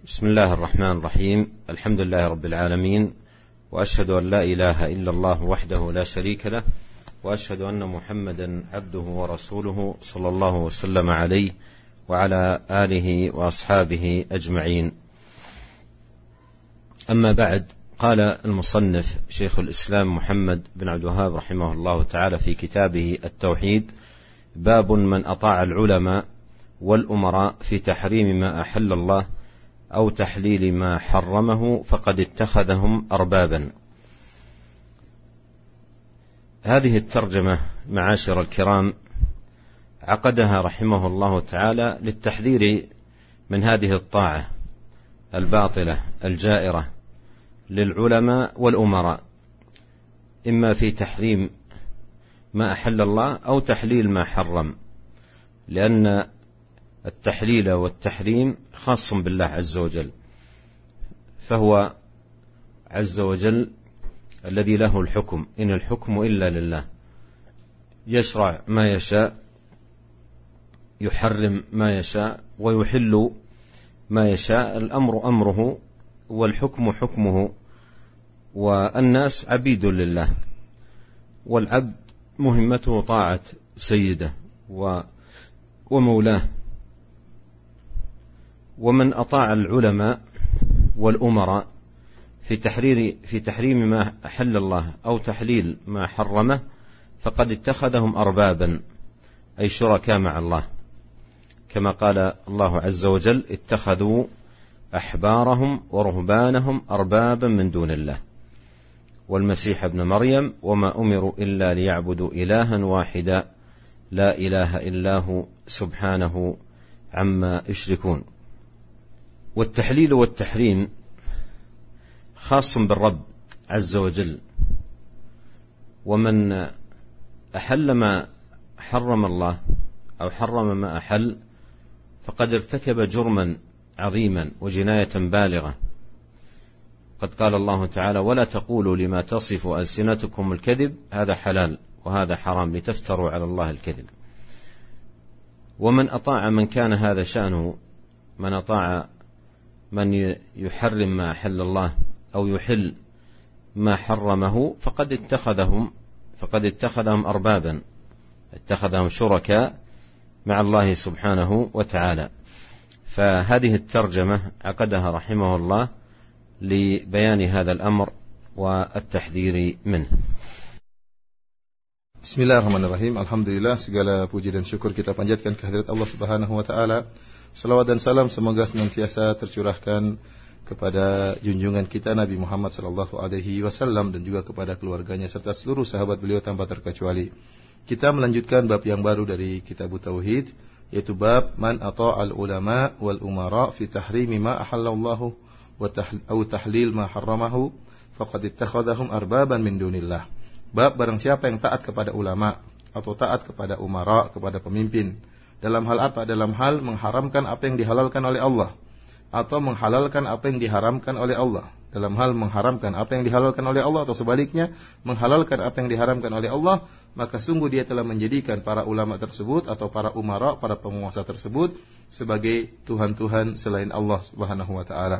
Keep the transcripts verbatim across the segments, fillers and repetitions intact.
بسم الله الرحمن الرحيم. الحمد لله رب العالمين، وأشهد أن لا إله إلا الله وحده لا شريك له، وأشهد أن محمدا عبده ورسوله صلى الله وسلم عليه وعلى آله وأصحابه أجمعين. أما بعد، قال المصنف شيخ الإسلام محمد بن عبد الوهاب رحمه الله تعالى في كتابه التوحيد: باب من أطاع العلماء والأمراء في تحريم ما أحل الله أو تحليل ما حرمه فقد اتخذهم أربابا. هذه الترجمة معاشر الكرام عقدها رحمه الله تعالى للتحذير من هذه الطاعة الباطلة الجائرة للعلماء والأمراء، إما في تحريم ما أحل الله أو تحليل ما حرم، لأن التحليل والتحريم خاص بالله عز وجل، فهو عز وجل الذي له الحكم، إن الحكم إلا لله، يشرع ما يشاء، يحرم ما يشاء، ويحل ما يشاء. الأمر أمره والحكم حكمه، والناس عبيد لله، والعبد مهمته طاعة سيده ومولاه. ومن أطاع العلماء والأمراء في تحرير في تحريم ما أحل الله أو تحليل ما حرمه فقد اتخذهم أربابا، أي شركاء مع الله، كما قال الله عز وجل: اتخذوا أحبارهم ورهبانهم أربابا من دون الله والمسيح ابن مريم وما أمروا إلا ليعبدوا إلها واحدا لا إله إلا هو سبحانه عما يشركون. والتحليل والتحريم خاص بالرب عز وجل، ومن أحل ما حرم الله أو حرم ما أحل فقد ارتكب جرما عظيما وجناية بالغة. قد قال الله تعالى: ولا تقولوا لما تصف ألسنتكم الكذب هذا حلال وهذا حرام لتفتروا على الله الكذب. ومن أطاع من كان هذا شأنه، من أطاع من يحرم ما أحل الله أو يحل ما حرمه فقد اتخذهم فقد اتخذهم أربابا، اتخذهم شركاء مع الله سبحانه وتعالى. فهذه الترجمة عقدها رحمه الله لبيان هذا الأمر والتحذير منه. Bismillahirrahmanirrahim. Alhamdulillah, segala puji dan syukur kita panjatkan kehadirat Allah Subhanahu wa taala. Salawat dan salam semoga senantiasa tercurahkan kepada junjungan kita Nabi Muhammad sallallahu alaihi wasallam dan juga kepada keluarganya serta seluruh sahabat beliau tanpa terkecuali. Kita melanjutkan bab yang baru dari kitab Tauhid, yaitu bab man ata'al ulama wal umara fi tahrimi ma ahallallahu wa tahlil ma harramahu faqad ittakhadhahum arbaban min dunillah. Bab barang siapa yang taat kepada ulama atau taat kepada umara, kepada pemimpin, dalam hal apa? Dalam hal mengharamkan apa yang dihalalkan oleh Allah, atau menghalalkan apa yang diharamkan oleh Allah. Dalam hal mengharamkan apa yang dihalalkan oleh Allah, atau sebaliknya menghalalkan apa yang diharamkan oleh Allah, maka sungguh dia telah menjadikan para ulama tersebut atau para umara, para penguasa tersebut sebagai Tuhan-Tuhan selain Allah Subhanahu wa taala.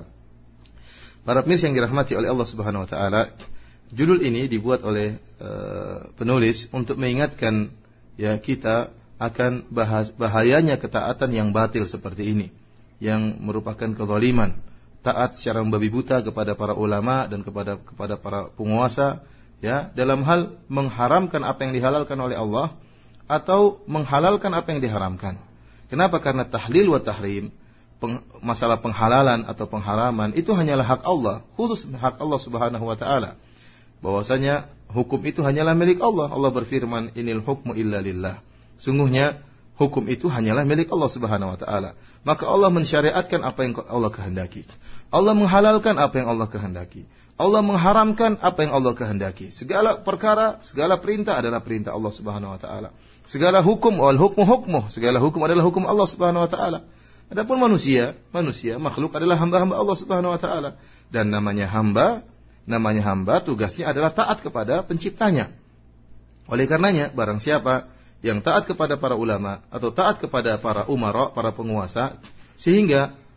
Para pemirsa yang dirahmati oleh Allah Subhanahu wa taala, judul ini dibuat oleh uh, penulis untuk mengingatkan ya kita akan bahas, bahayanya ketaatan yang batil seperti ini, yang merupakan kezaliman, taat secara membabi buta kepada para ulama dan kepada kepada para penguasa, ya, dalam hal mengharamkan apa yang dihalalkan oleh Allah atau menghalalkan apa yang diharamkan. Kenapa? Karena tahlil wa tahrim, peng, masalah penghalalan atau pengharaman itu hanyalah hak Allah, khusus hak Allah Subhanahu wa taala. Bahwasanya hukum itu hanyalah milik Allah. Allah berfirman, inil hukmu illa lillah. Sungguhnya hukum itu hanyalah milik Allah Subhanahu wa taala. Maka Allah mensyariatkan apa yang Allah kehendaki. Allah menghalalkan apa yang Allah kehendaki. Allah mengharamkan apa yang Allah kehendaki. Segala perkara, segala perintah adalah perintah Allah Subhanahu wa taala. Segala hukum wal hukmu hukmuh, segala hukum adalah hukum Allah Subhanahu wa taala. Adapun manusia, manusia makhluk adalah hamba-hamba Allah Subhanahu wa taala, dan namanya hamba, namanya hamba tugasnya adalah taat kepada penciptanya. Oleh karenanya, barang siapa yang taat kepada para ulama atau taat kepada para umara, para penguasa, sehingga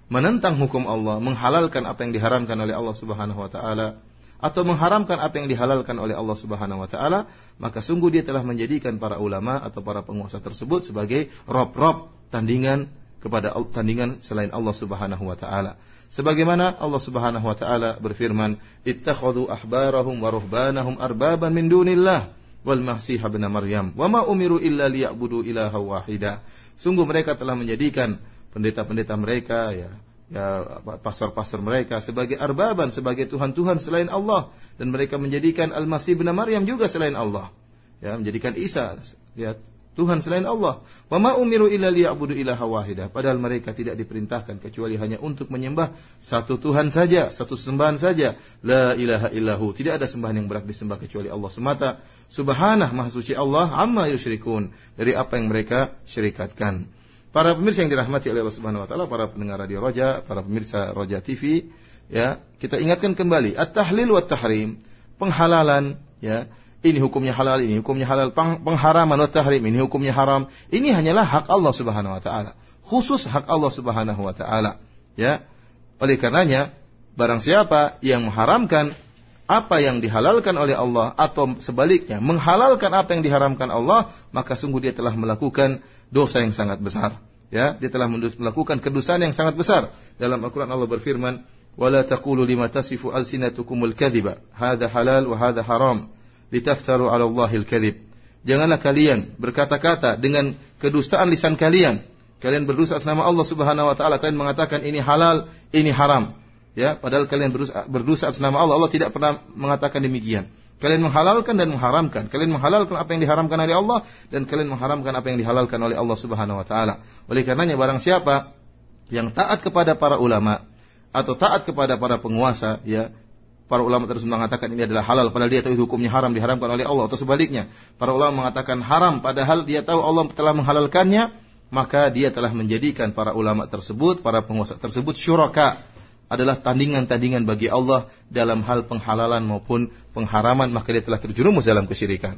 menentang hukum Allah, menghalalkan apa yang diharamkan oleh Allah Subhanahu wa taala, atau mengharamkan apa yang dihalalkan oleh Allah Subhanahu wa taala, maka sungguh dia telah menjadikan para ulama atau para penguasa tersebut sebagai rob-rob tandingan kepada tandingan selain Allah Subhanahu wa taala. Sebagaimana Allah Subhanahu wa taala berfirman, "Ittakhadhu ahbarahum wa ruhbanahum arbaban min dunillah wal masih ibn Maryam wa ma umiru illa liya'budu ilaha wahida." Sungguh mereka telah menjadikan pendeta-pendeta mereka, ya, ya pastor-pastor mereka sebagai arbaban, sebagai tuhan-tuhan selain Allah, dan mereka menjadikan Al-Masih bin Maryam juga selain Allah, ya, menjadikan Isa, ya, Tuhan selain Allah. Wa ma umiru illa liya'budu ilaha wahida. Padahal mereka tidak diperintahkan kecuali hanya untuk menyembah satu Tuhan saja, satu sembahan saja. La ilaha illahu. Tidak ada sembahan yang berhak disembah kecuali Allah semata. Subhanah, maha suci Allah, amma yusyrikun, dari apa yang mereka syirikatkan. Para pemirsa yang dirahmati oleh Allah Subhanahu wa taala, para pendengar Radio Roja, para pemirsa Roja T V, ya, kita ingatkan kembali at-tahlil wa tahrim, penghalalan, ya, ini hukumnya halal, ini hukumnya halal, pengharaman wa tahrim, ini hukumnya haram. Ini hanyalah hak Allah Subhanahu wa taala, khusus hak Allah Subhanahu wa taala, ya. Oleh karenanya, barang siapa yang mengharamkan apa yang dihalalkan oleh Allah, atau sebaliknya menghalalkan apa yang diharamkan Allah, maka sungguh dia telah melakukan dosa yang sangat besar, ya, dia telah melakukan kedustaan yang sangat besar. Dalam Al-Qur'an Allah berfirman, "Wala taqulu lima tasifu alsinatukumul kadhiba, hadza halal wa hadza haram, litaftaru 'ala Allahil kadhib." Janganlah kalian berkata-kata dengan kedustaan lisan kalian. Kalian berdusta atas nama Allah Subhanahu wa taala, kalian mengatakan ini halal, ini haram, ya, padahal kalian berdusta, berdusta atas nama Allah. Allah tidak pernah mengatakan demikian. Kalian menghalalkan dan mengharamkan. Kalian menghalalkan apa yang diharamkan oleh Allah, dan kalian mengharamkan apa yang dihalalkan oleh Allah Subhanahu wa taala. Oleh karenanya, barang siapa yang taat kepada para ulama atau taat kepada para penguasa, ya, para ulama terus mengatakan ini adalah halal padahal dia tahu hukumnya haram, diharamkan oleh Allah, atau sebaliknya, para ulama mengatakan haram padahal dia tahu Allah telah menghalalkannya, maka dia telah menjadikan para ulama tersebut, para penguasa tersebut syuraka, adalah tandingan-tandingan bagi Allah dalam hal penghalalan maupun pengharaman, maka dia telah terjerumus dalam kesyirikan.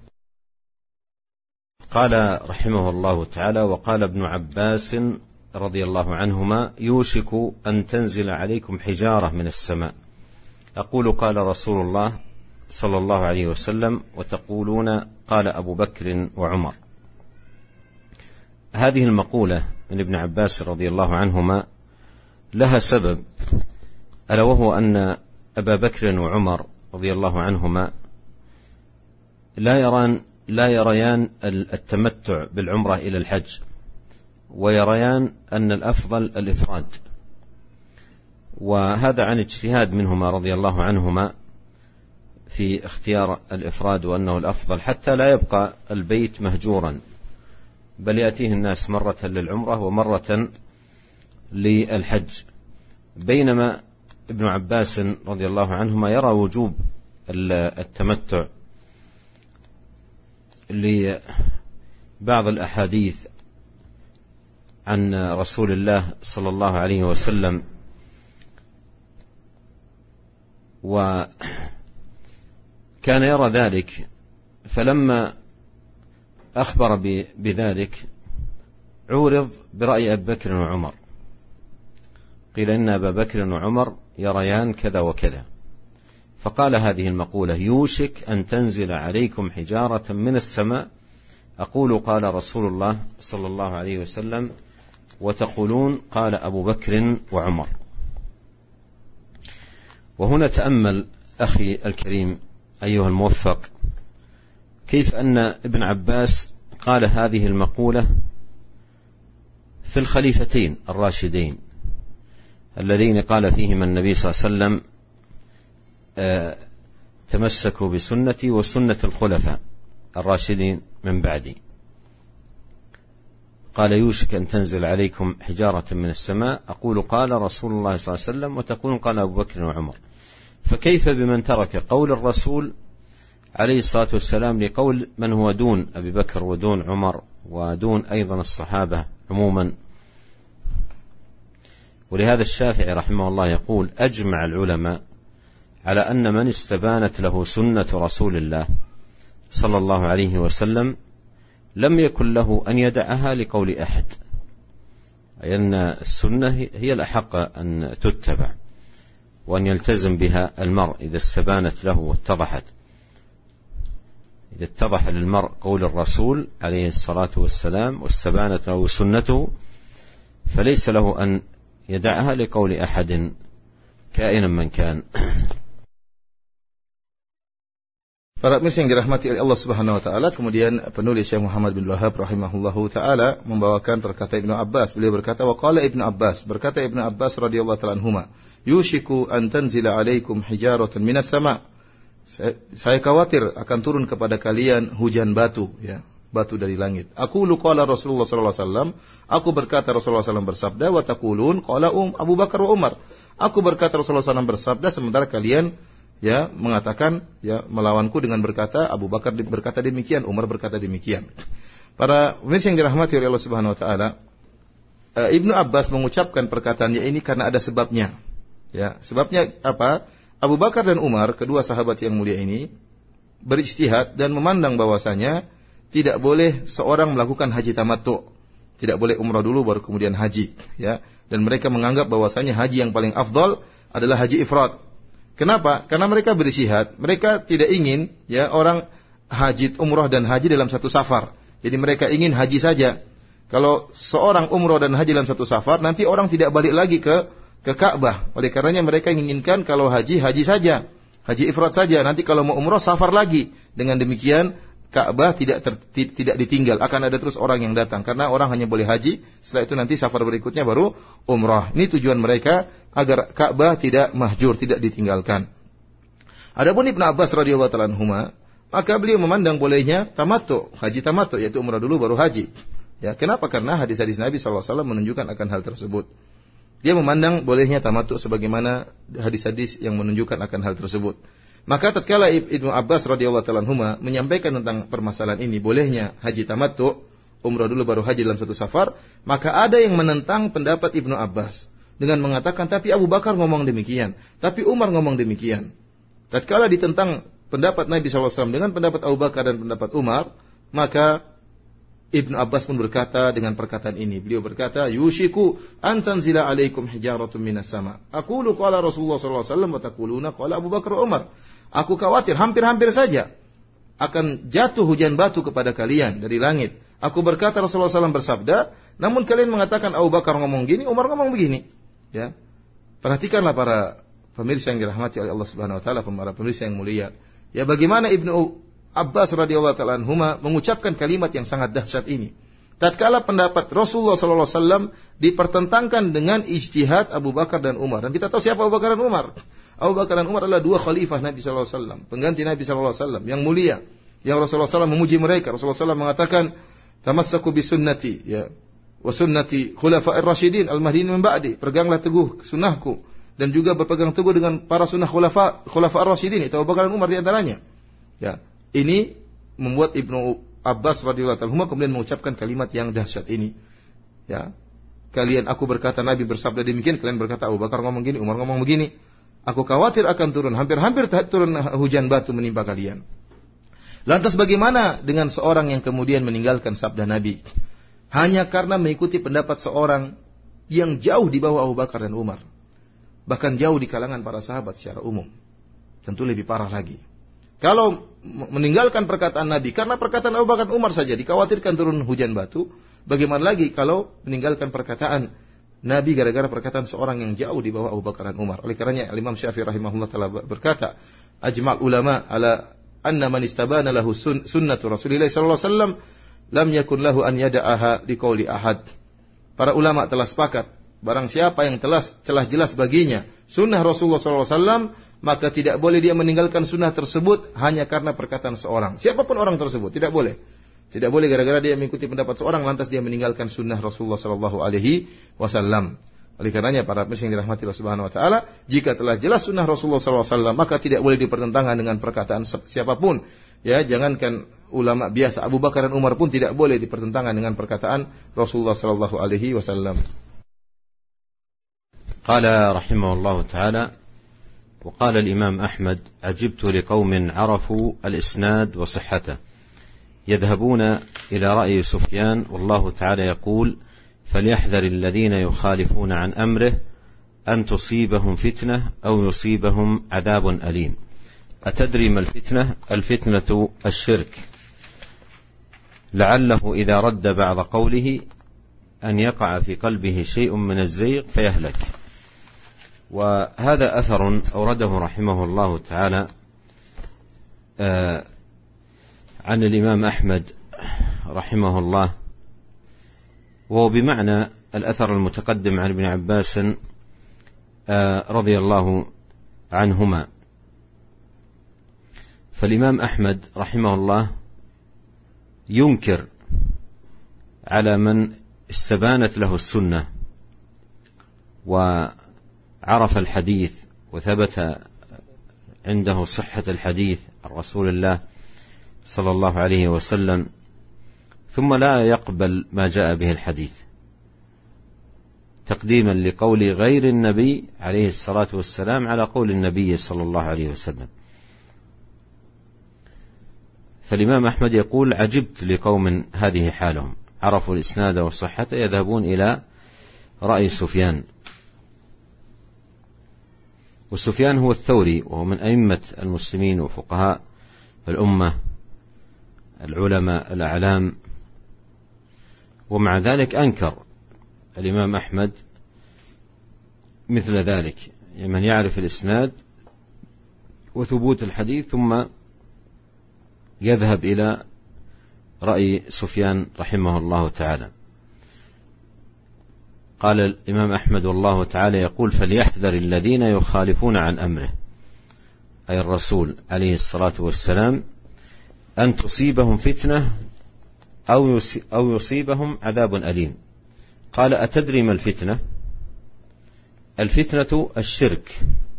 Qala rahimahullahu ta'ala wa qala Ibnu Abbas radhiyallahu anhuma yushiku an tanzila alaykum hijarah min as-sama'. أقول قال رسول الله صلى الله عليه وسلم وتقولون قال أبو بكر وعمر. هذه المقولة من ابن عباس رضي الله عنهما لها سبب، ألا وهو أن أبا بكر وعمر رضي الله عنهما لا يران لا يريان التمتع بالعمرة إلى الحج، ويريان أن الأفضل الإفراد، وهذا عن اجتهاد منهما رضي الله عنهما في اختيار الإفراد، وأنه الأفضل حتى لا يبقى البيت مهجورا، بل يأتيه الناس مرة للعمرة ومرة للحج. بينما ابن عباس رضي الله عنهما يرى وجوب التمتع لبعض الأحاديث عن رسول الله صلى الله عليه وسلم، وكان يرى ذلك، فلما أخبر بذلك عورض برأي أبي بكر وعمر، قيل إن أبا بكر وعمر يريان كذا وكذا، فقال هذه المقولة: يوشك أن تنزل عليكم حجارة من السماء، أقول قال رسول الله صلى الله عليه وسلم، وتقولون قال أبو بكر وعمر. وهنا تأمل أخي الكريم أيها الموفق كيف أن ابن عباس قال هذه المقولة في الخليفتين الراشدين الذين قال فيهما النبي صلى الله عليه وسلم: آه تمسكوا بسنتي وسنة الخلفاء الراشدين من بعدي. قال: يوشك أن تنزل عليكم حجارة من السماء، أقول قال رسول الله صلى الله عليه وسلم، وتقولون قال أبو بكر وعمر. فكيف بمن ترك قول الرسول عليه الصلاة والسلام لقول من هو دون أبي بكر ودون عمر ودون أيضا الصحابة عموما؟ ولهذا الشافعي رحمه الله يقول: أجمع العلماء على أن من استبانت له سنة رسول الله صلى الله عليه وسلم لم يكن له أن يدعها لقول أحد، أن السنة هي الأحق أن تتبع وأن يلتزم بها المرء إذا استبانت له واتضحت. إذا اتضح للمرء قول الرسول عليه الصلاة والسلام واستبانت له سنته فليس له أن يدعها لقول أحد كائنا من كان. Para pemirsa yang dirahmati oleh Allah Subhanahu wa taala, kemudian penulis Syekh Muhammad bin Wahab rahimahullahu taala membawakan perkataan Ibnu Abbas. Beliau berkata, wa qala Ibnu Abbas, berkata Ibnu Abbas radhiyallahu taala anhuma, yushiku an tanzila alaikum hijaratun minas sama. Saya, saya khawatir akan turun kepada kalian hujan batu, ya, batu dari langit. Aku lu qala Rasulullah sallallahu alaihi wasallam, aku berkata Rasulullah sallallahu alaihi wasallam bersabda, wa taqulun qala um Abu Bakar wa Umar. Aku berkata Rasulullah sallallahu alaihi wasallam bersabda, sementara kalian ya mengatakan ya melawanku dengan berkata Abu Bakar berkata demikian, Umar berkata demikian. Para pemirsa yang dirahmati oleh Allah Subhanahu wa taala, Ibnu Abbas mengucapkan perkataannya ini karena ada sebabnya. Ya, sebabnya apa? Abu Bakar dan Umar, kedua sahabat yang mulia ini, berijtihad dan memandang bahwasanya tidak boleh seorang melakukan haji tamattu. Tidak boleh umrah dulu baru kemudian haji, ya. Dan mereka menganggap bahwasanya haji yang paling afdal adalah haji ifrad. Kenapa? Karena mereka berijtihad, mereka tidak ingin ya orang haji umrah dan haji dalam satu safar. Jadi mereka ingin haji saja. Kalau seorang umrah dan haji dalam satu safar, nanti orang tidak balik lagi ke ke Ka'bah. Oleh karenanya mereka inginkan kalau haji haji saja, haji ifrad saja. Nanti kalau mau umrah safar lagi. Dengan demikian Ka'bah tidak ter, tidak ditinggal, akan ada terus orang yang datang karena orang hanya boleh haji, setelah itu nanti safar berikutnya baru umrah. Ini tujuan mereka agar Ka'bah tidak mahjur, tidak ditinggalkan. Adapun Ibnu Abbas radhiyallahu ta'ala anhuma, maka beliau memandang bolehnya tamattu, haji tamattu, yaitu umrah dulu baru haji. Ya, kenapa? Karena hadis-hadis Nabi sallallahu alaihi wasallam menunjukkan akan hal tersebut. Dia memandang bolehnya tamattu sebagaimana hadis-hadis yang menunjukkan akan hal tersebut. Maka tatkala Ibnu Abbas radhiyallahu ta'ala anhuma menyampaikan tentang permasalahan ini, bolehnya haji tamattu, umrah dulu baru haji dalam satu safar, maka ada yang menentang pendapat Ibnu Abbas dengan mengatakan, tapi Abu Bakar ngomong demikian, tapi Umar ngomong demikian. Tatkala ditentang pendapat Nabi sallallahu alaihi wasallam dengan pendapat Abu Bakar dan pendapat Umar, maka Ibnu Abbas pun berkata dengan perkataan ini. Beliau berkata, yushiku an tanzila alaikum hijaratun minas sama. Aqulu qala Rasulullah sallallahu alaihi wasallam wa taquluna qala Abu Bakar Umar. Aku khawatir hampir-hampir saja akan jatuh hujan batu kepada kalian dari langit. Aku berkata Rasulullah sallallahu alaihi wasallam bersabda, namun kalian mengatakan Abu Bakar ngomong gini, Umar ngomong begini. Ya. Perhatikanlah para pemirsa yang dirahmati oleh Allah Subhanahu wa taala, para pemirsa yang mulia. Ya, bagaimana Ibnu Abbas radhiyallahu ta'ala anhuma mengucapkan kalimat yang sangat dahsyat ini. Tatkala pendapat Rasulullah sallallahu alaihi wasallam dipertentangkan dengan ijtihad Abu Bakar dan Umar. Dan kita tahu siapa Abu Bakar dan Umar. Abu Bakar dan Umar adalah dua khalifah Nabi sallallahu alaihi wasallam, pengganti Nabi sallallahu alaihi wasallam yang mulia. Yang Rasulullah sallallahu alaihi wasallam memuji mereka. Rasulullah sallallahu alaihi wasallam mengatakan, "Tamassaku bi sunnati ya wa sunnati khulafa'ir rasyidin al-mahdiyyin min ba'di." Peganglah teguh sunnahku dan juga berpegang teguh dengan para sunnah khulafa khulafa'ir rasyidin, itu Abu Bakar dan Umar di antaranya. Ya. Ini membuat Ibnu Abbas radhiyallahu anhu kemudian mengucapkan kalimat yang dahsyat ini. Ya. Kalian, aku berkata Nabi bersabda demikian, kalian berkata Abu Bakar ngomong gini, Umar ngomong begini. Aku khawatir akan turun, hampir-hampir turun hujan batu menimpa kalian. Lantas bagaimana dengan seorang yang kemudian meninggalkan sabda Nabi hanya karena mengikuti pendapat seorang yang jauh di bawah Abu Bakar dan Umar, bahkan jauh di kalangan para sahabat secara umum? Tentu lebih parah lagi. Kalau meninggalkan perkataan Nabi karena perkataan Abu Bakar dan Umar saja dikhawatirkan turun hujan batu, bagaimana lagi kalau meninggalkan perkataan Nabi gara-gara perkataan seorang yang jauh di bawah Abu Bakar dan Umar? Oleh karenanya Imam Syafi'i rahimahullah taala berkata, ajma' ulama ala anna man istabana lahu sun, sunnatu Rasulillah sallallahu alaihi wasallam lam yakun lahu an yada'aha liqauli ahad. Para ulama telah sepakat, barang siapa yang telah telah jelas baginya sunnah Rasulullah sallallahu alaihi wasallam, maka tidak boleh dia meninggalkan sunnah tersebut hanya karena perkataan seorang. Siapapun orang tersebut, tidak boleh. Tidak boleh gara-gara dia mengikuti pendapat seorang lantas dia meninggalkan sunnah Rasulullah sallallahu alaihi wasallam. Oleh karenanya para pemirsa yang dirahmati Allah Subhanahu wa taala, jika telah jelas sunnah Rasulullah sallallahu alaihi wasallam, maka tidak boleh dipertentangkan dengan perkataan siapapun. Ya, jangankan ulama biasa, Abu Bakar dan Umar pun tidak boleh dipertentangkan dengan perkataan Rasulullah sallallahu alaihi wasallam. Qala rahimahullahu taala وقال الإمام أحمد عجبت لقوم عرفوا الإسناد وصحته يذهبون إلى رأي سفيان والله تعالى يقول فليحذر الذين يخالفون عن أمره أن تصيبهم فتنة أو يصيبهم عذاب أليم. أتدري ما الفتنة؟ الفتنة الشرك، لعله إذا رد بعض قوله أن يقع في قلبه شيء من الزيغ فيهلك. وهذا أثر أورده رحمه الله تعالى عن الإمام أحمد رحمه الله، وهو بمعنى الأثر المتقدم عن ابن عباس رضي الله عنهما. فالإمام أحمد رحمه الله ينكر على من استبانت له السنة وعرف الحديث وثبت عنده صحة الحديث عن رسول الله صلى الله عليه وسلم، ثم لا يقبل ما جاء به الحديث تقديما لقول غير النبي عليه الصلاة والسلام على قول النبي صلى الله عليه وسلم. فالإمام أحمد يقول: عجبت لقوم هذه حالهم، عرفوا الإسناد وصحته يذهبون إلى رأي سفيان. والسفيان هو الثوري، وهو من أئمة المسلمين وفقهاء الأمة العلماء الأعلام، ومع ذلك أنكر الإمام أحمد مثل ذلك، من يعرف الإسناد وثبوت الحديث ثم يذهب إلى رأي سفيان رحمه الله تعالى. قال الإمام أحمد والله تعالى يقول: فليحذر الذين يخالفون عن أمره، أي الرسول عليه الصلاة والسلام، أن تصيبهم فتنة أو يصيبهم عذاب أليم. قال: أتدري ما الفتنة؟ الفتنة الشرك،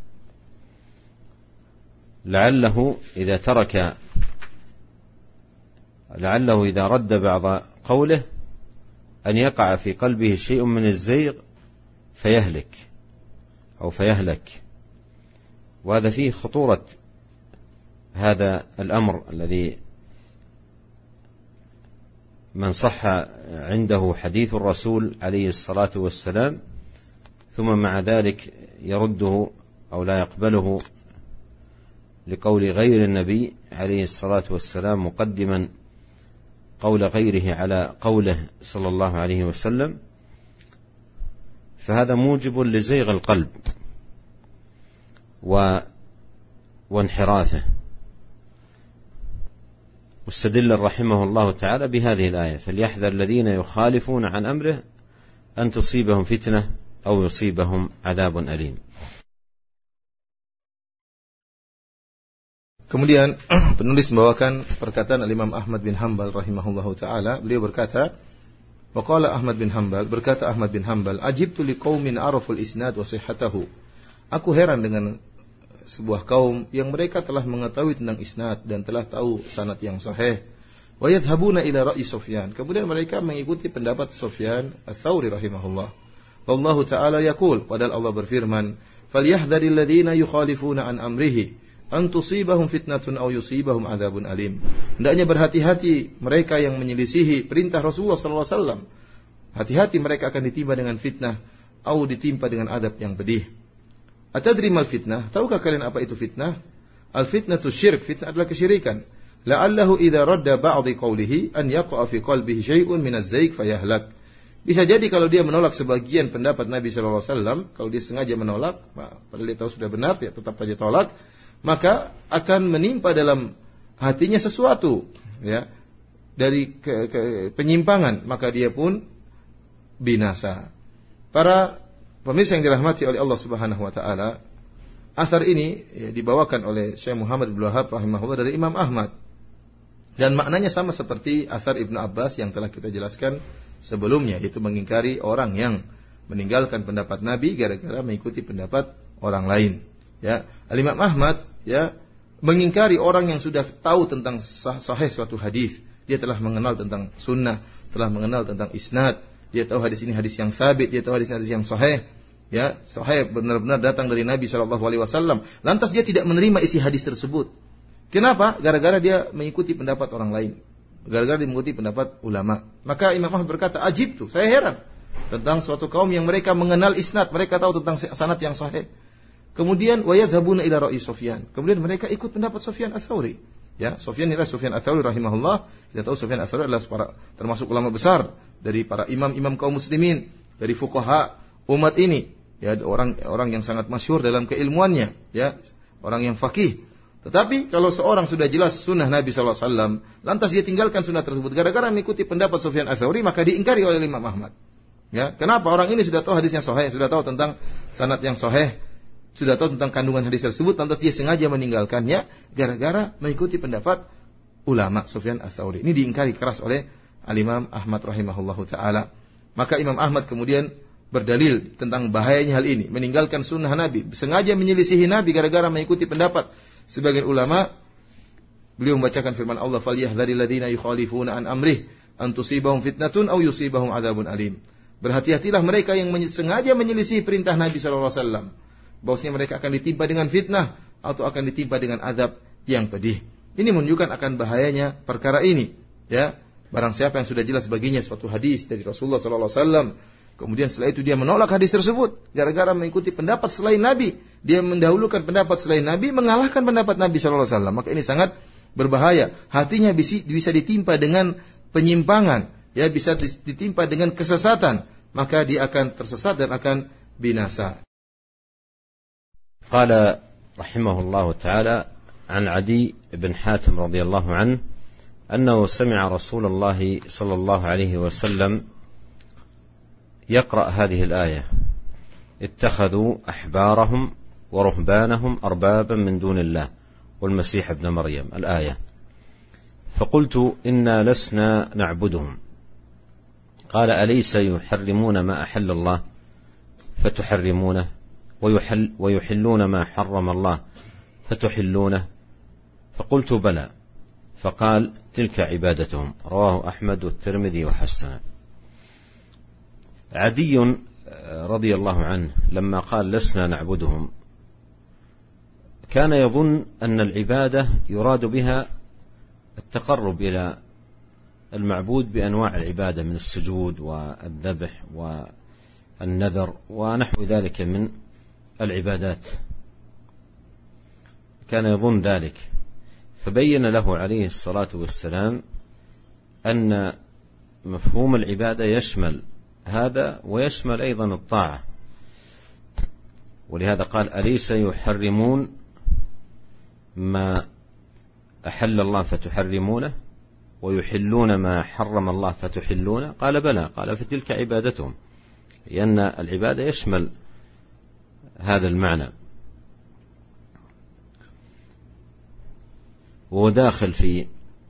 لعله إذا ترك لعله إذا رد بعض قوله أن يقع في قلبه شيء من الزيغ فيهلك أو فيهلك. وهذا فيه خطورة هذا الأمر الذي من صح عنده حديث الرسول عليه الصلاة والسلام ثم مع ذلك يرده أو لا يقبله لقول غير النبي عليه الصلاة والسلام، مقدما قول غيره على قوله صلى الله عليه وسلم، فهذا موجب لزيغ القلب و... وانحرافه. واستدل رحمه الله تعالى بهذه الآية: فليحذر الذين يخالفون عن أمره أن تصيبهم فتنة أو يصيبهم عذاب أليم. Kemudian penulis membawakan perkataan Imam Ahmad bin Hanbal rahimahullahu taala. Beliau berkata, waqala Ahmad bin Hanbal, berkata Ahmad bin Hanbal, ajibtu liqaumin araful isnad wa sihhatahu. Aku heran dengan sebuah kaum yang mereka telah mengetahui tentang isnad dan telah tahu sanad yang sahih. Wa yadhhabuna ila ra'yi Sufyan. Kemudian mereka mengikuti pendapat Sufyan Ats-Tsauri rahimahullah. Wallahu taala yaqul, padahal Allah berfirman, falyahdharil ladzina yukhalifuna an amrihi an tusibahum fitnatun aw yusibahum adzabun alim. Hendaknya berhati-hati mereka yang menyelisihi perintah Rasulullah sallallahu alaihi wasallam. Hati-hati mereka akan ditimpa dengan fitnah atau ditimpa dengan adab yang pedih. Atadri mal fitnah? Tahukah kalian apa itu fitnah? Al fitnatu syirk, fitnah adalah kesyirikan. La'allahu idza radda ba'dhi qawlihi an yaqa'a fi qalbihi syai'un min az-zayg fayahlak. Bisa jadi kalau dia menolak sebagian pendapat Nabi sallallahu alaihi wasallam, kalau dia sengaja menolak, padahal dia tahu sudah benar, dia tetap saja tolak, maka akan menimpa dalam hatinya sesuatu, ya, dari ke, ke, penyimpangan, maka dia pun binasa. Para pemirsa yang dirahmati oleh Allah Subhanahu wa taala, asar ini ya, dibawakan oleh Syekh Muhammad bin Wahab rahimahullah dari Imam Ahmad, dan maknanya sama seperti asar Ibnu Abbas yang telah kita jelaskan sebelumnya, yaitu mengingkari orang yang meninggalkan pendapat Nabi gara-gara mengikuti pendapat orang lain. Ya, Al-Imam Ahmad ya mengingkari orang yang sudah tahu tentang sah- sahih suatu hadis. Dia telah mengenal tentang sunnah, telah mengenal tentang isnad. Dia tahu hadis ini hadis yang sabit, dia tahu hadis hadis yang sahih. Ya, sahih benar-benar datang dari Nabi sallallahu alaihi wasallam. Lantas dia tidak menerima isi hadis tersebut. Kenapa? Gara-gara dia mengikuti pendapat orang lain. Gara-gara dia mengikuti pendapat ulama. Maka Imam Ahmad berkata, "Ajib tuh, saya heran. tentang suatu kaum yang mereka mengenal isnad, mereka tahu tentang sanad yang sahih. Kemudian wa yadhhabuna ila ra'i Sufyan. Kemudian mereka ikut pendapat Sufyan Ats-Tsauri. Ya, Sufyan adalah Sufyan Ats-Tsauri rahimahullah. Kita tahu Sufyan Ats-Tsauri adalah para, termasuk ulama besar dari para imam-imam kaum muslimin, dari fuqaha umat ini. Ya, orang orang yang sangat masyhur dalam keilmuannya, ya, orang yang faqih. Tetapi kalau seorang sudah jelas sunnah Nabi sallallahu alaihi wasallam, lantas dia tinggalkan sunnah tersebut gara-gara mengikuti pendapat Sufyan Ats-Tsauri, maka diingkari oleh Imam Ahmad. Ya, kenapa? Orang ini sudah tahu hadis yang sahih, sudah tahu tentang sanad yang sahih, sudah tahu tentang kandungan hadis tersebut, lantas dia sengaja meninggalkannya gara-gara mengikuti pendapat ulama Sufyan Ats-Tsauri. Ini diingkari keras oleh Al-Imam Ahmad rahimahullahu taala. Maka Imam Ahmad kemudian berdalil tentang bahayanya hal ini, meninggalkan sunnah Nabi, sengaja menyelisihi Nabi gara-gara mengikuti pendapat sebagian ulama. Beliau membacakan firman Allah, "Falyahdharil ladzina yukhalifuna an amrih an tusibahum fitnatun aw yusibahum adzabun alim." Berhati-hatilah mereka yang sengaja menyelisih perintah Nabi sallallahu alaihi wasallam, bahwasanya mereka akan ditimpa dengan fitnah atau akan ditimpa dengan azab yang pedih. Ini menunjukkan akan bahayanya perkara ini, ya. Barang siapa yang sudah jelas baginya suatu hadis dari Rasulullah sallallahu alaihi wasallam, kemudian setelah itu dia menolak hadis tersebut gara-gara mengikuti pendapat selain Nabi, dia mendahulukan pendapat selain Nabi, mengalahkan pendapat Nabi sallallahu alaihi wasallam, maka ini sangat berbahaya. Hatinya bisa, bisa ditimpa dengan penyimpangan, ya, bisa ditimpa dengan kesesatan, maka dia akan tersesat dan akan binasa. قال رحمه الله تعالى عن عدي بن حاتم رضي الله عنه أنه سمع رسول الله صلى الله عليه وسلم يقرأ هذه الآية: اتخذوا أحبارهم ورهبانهم أربابا من دون الله والمسيح ابن مريم، الآية. فقلت إنا لسنا نعبدهم. قال أليس يحرمون ما أحل الله فتحرمونه ويحل ويحلون ما حرم الله فتحلونه؟ فقلت بلى. فقال تلك عبادتهم. رواه أحمد والترمذي وحسنه. عدي رضي الله عنه لما قال لسنا نعبدهم كان يظن أن العبادة يراد بها التقرب إلى المعبود بأنواع العبادة من السجود والذبح والنذر ونحو ذلك من العبادات، كان يظن ذلك. فبين له عليه الصلاة والسلام أن مفهوم العبادة يشمل هذا ويشمل أيضا الطاعة، ولهذا قال أليس يحرمون ما أحل الله فتحرمونه ويحلون ما حرم الله فتحلونه؟ قال بلى. قال فتلك عبادتهم، لأن العبادة يشمل هذا المعنى، وداخل في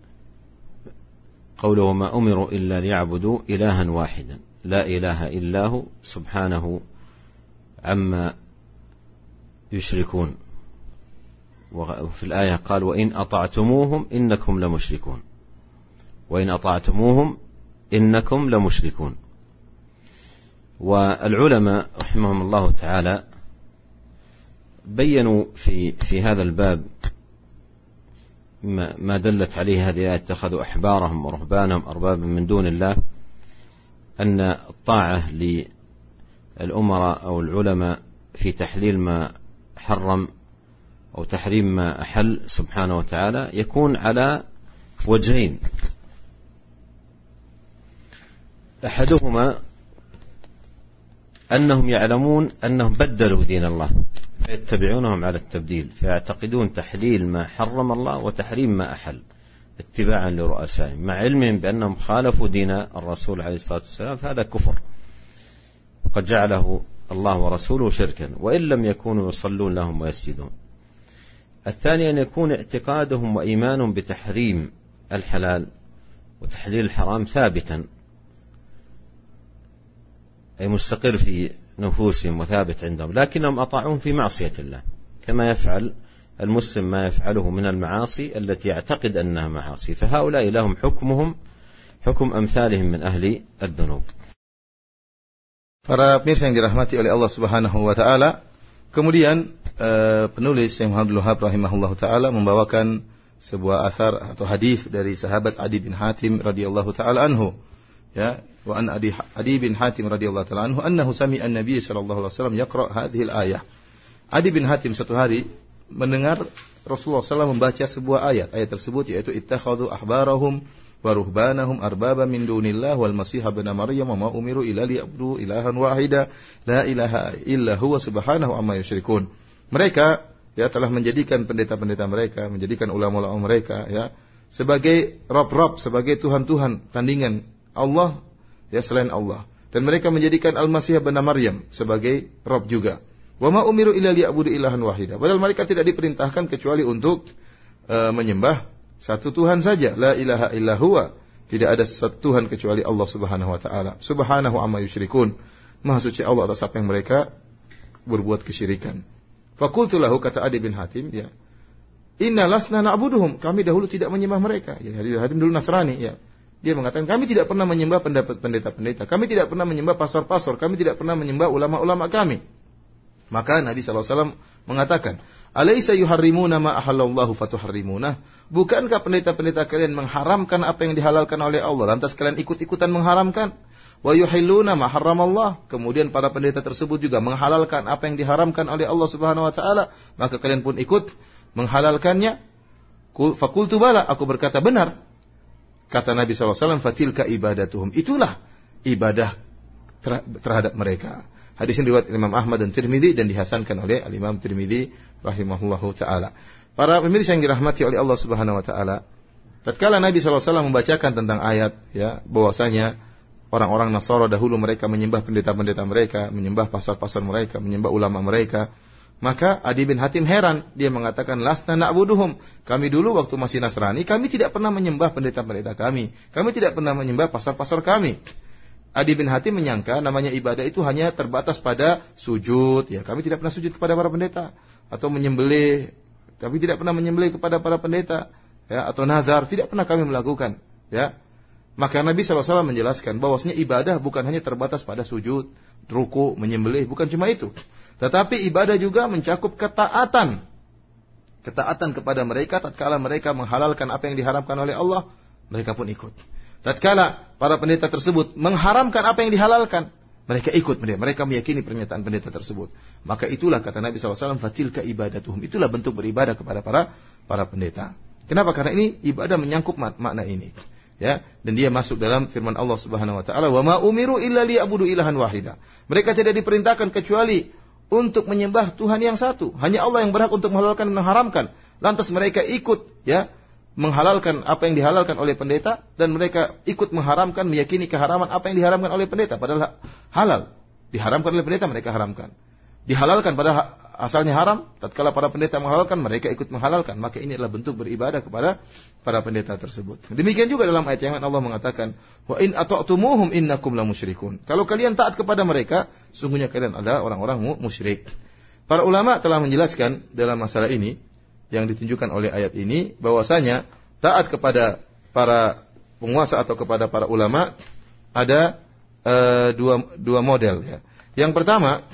قوله ما أمروا إلا ليعبدوا إلها واحدا لا إله إلا هو سبحانه عما يشركون. وفي الآية قال وإن أطعتموهم إنكم لمشركون، وإن أطعتموهم إنكم لمشركون. والعلماء رحمهم الله تعالى بينوا في في هذا الباب ما دلت عليه هذه الآية: اتخذوا أحبارهم ورهبانهم أربابا من دون الله، أن الطاعة للأمراء أو العلماء في تحليل ما حرم أو تحريم ما أحل سبحانه وتعالى يكون على وجهين: أحدهما أنهم يعلمون أنهم بدلوا دين الله فيتبعونهم على التبديل، فيعتقدون تحليل ما حرم الله وتحريم ما أحل اتباعا لرؤسائهم، مع علمهم بأنهم خالفوا دين الرسول عليه الصلاة والسلام، فهذا كفر قد جعله الله ورسوله شركا وإن لم يكونوا يصلون لهم ويسجدون. الثاني أن يكون اعتقادهم وإيمانهم بتحريم الحلال وتحليل الحرام ثابتا، أي مستقر في نفوسهم وثابت عندهم، لكنهم أطاعون في معصية الله، كما يفعل المسلم ما يفعله من المعاصي التي يعتقد أنها معاصي، فهؤلاء لهم حكمهم حكم أمثالهم من أهل الذنوب. Para pemirsa yang dirahmati oleh Allah Subhanahu wa taala, kemudian uh, penulis Syekh Muhammad Abdul Wahhab rahimahullahu taala membawakan sebuah athar atau hadis dari sahabat Adi bin Hatim radhiyallahu taala anhu, ya, wa an Adi, Adi bin Hatim radhiyallahu ta'ala anhu annahu sami'a an-nabiy sallallahu alaihi wasallam yaqra' hadhihi al-ayah. Adi bin Hatim suatu hari mendengar Rasulullah sallallahu alaihi wasallam membaca sebuah ayat. Ayat tersebut yaitu ittakhadhu ahbarahum wa ruhbanahum arbaba min dunillah wal masih ibn maryam wa ma umiru illa liya'budu ilahan wahida la ilaha illa huwa subhanahu amma yusyrikun. Mereka ya telah menjadikan pendeta-pendeta mereka, menjadikan ulama-ulama mereka ya sebagai rob-rob, sebagai tuhan-tuhan tandingan Allah ya selain Allah. Dan mereka menjadikan Al-Masih ibn Maryam sebagai rob juga. Wa ma umiru illa liya'budu ilahan wahida. Padahal mereka tidak diperintahkan kecuali untuk uh, menyembah satu Tuhan saja, la ilaha illa huwa. Tidak ada satu Tuhan kecuali Allah Subhanahu wa taala. Subhanahu amma yusyrikun. Maha suci Allah atas apa yang mereka berbuat kesyirikan. Faqultu lahu, kata Adi bin Hatim ya, inna lasna na'buduhum, kami dahulu tidak menyembah mereka. Jadi Adi bin Hatim dulu Nasrani ya. Dia mengatakan kami tidak pernah menyembah pendeta-pendeta, kami tidak pernah menyembah pastor-pastor, kami tidak pernah menyembah ulama-ulama kami. Maka Nabi sallallahu alaihi wasallam mengatakan, alaysa yuharrimuna ma ahallallahu fatuharrimunah? Bukankah pendeta-pendeta kalian mengharamkan apa yang dihalalkan oleh Allah, lantas kalian ikut-ikutan mengharamkan? Wa yuhilluna ma harramallah. Kemudian para pendeta tersebut juga menghalalkan apa yang diharamkan oleh Allah Subhanahu wa taala, maka kalian pun ikut menghalalkannya. Faqultu bala, aku berkata benar. Kata Nabi sallallahu alaihi wasallam, fatilka ibadatuhum, itulah ibadah terhadap mereka. Hadis ini riwayat Imam Ahmad dan Tirmidzi dan dihasankan oleh Al-Imam Tirmidzi rahimahullahu taala. Para pemirsa yang dirahmati oleh Allah Subhanahu wa taala, tatkala Nabi sallallahu alaihi wasallam membacakan tentang ayat ya bahwasanya orang-orang Nasara dahulu mereka menyembah pendeta-pendeta mereka, menyembah pasar-pasar mereka, menyembah ulama mereka, maka Adi bin Hatim heran. Dia mengatakan, lasna na'buduhum, kami dulu waktu masih Nasrani, kami tidak pernah menyembah pendeta-pendeta kami, kami tidak pernah menyembah pasar-pasar kami. Adi bin Hatim menyangka namanya ibadah itu hanya terbatas pada sujud, ya kami tidak pernah sujud kepada para pendeta, atau menyembelih, tapi tidak pernah menyembelih kepada para pendeta, ya, atau nazar, tidak pernah kami melakukan, ya. Maka Nabi sallallahu alaihi wasallam menjelaskan bahwasanya ibadah bukan hanya terbatas pada sujud, ruku, menyembelih, bukan cuma itu. Tetapi ibadah juga mencakup ketaatan. Ketaatan kepada mereka tatkala mereka menghalalkan apa yang diharamkan oleh Allah, mereka pun ikut. Tatkala para pendeta tersebut mengharamkan apa yang dihalalkan, mereka ikut, mereka meyakini pernyataan pendeta tersebut. Maka itulah kata Nabi sallallahu alaihi wasallam, fatilka ibadatuhum, itulah bentuk beribadah kepada para para pendeta. Kenapa? Karena ini ibadah menyangkut makna ini. Ya, dan dia masuk dalam firman Allah Subhanahu wa taala, "Wa ma umiru illa liya'budu ilahan wahida." Mereka tidak diperintahkan kecuali untuk menyembah Tuhan yang satu. Hanya Allah yang berhak untuk menghalalkan dan mengharamkan. Lantas mereka ikut ya menghalalkan apa yang dihalalkan oleh pendeta, dan mereka ikut mengharamkan, meyakini keharaman apa yang diharamkan oleh pendeta, padahal halal. Diharamkan oleh pendeta, mereka haramkan. Dihalalkan padahal asalnya haram, tatkala para pendeta menghalalkan, mereka ikut menghalalkan. Maka ini adalah bentuk beribadah kepada para pendeta tersebut. Demikian juga dalam ayat yang Allah mengatakan, wa in ata'tumuhum innakum lamusyrikun. Kalau kalian taat kepada mereka, sungguhnya kalian adalah orang-orang musyrik. Para ulama telah menjelaskan dalam masalah ini, yang ditunjukkan oleh ayat ini, bahwasanya taat kepada para penguasa atau kepada para ulama ada uh, dua dua model ya. Yang pertama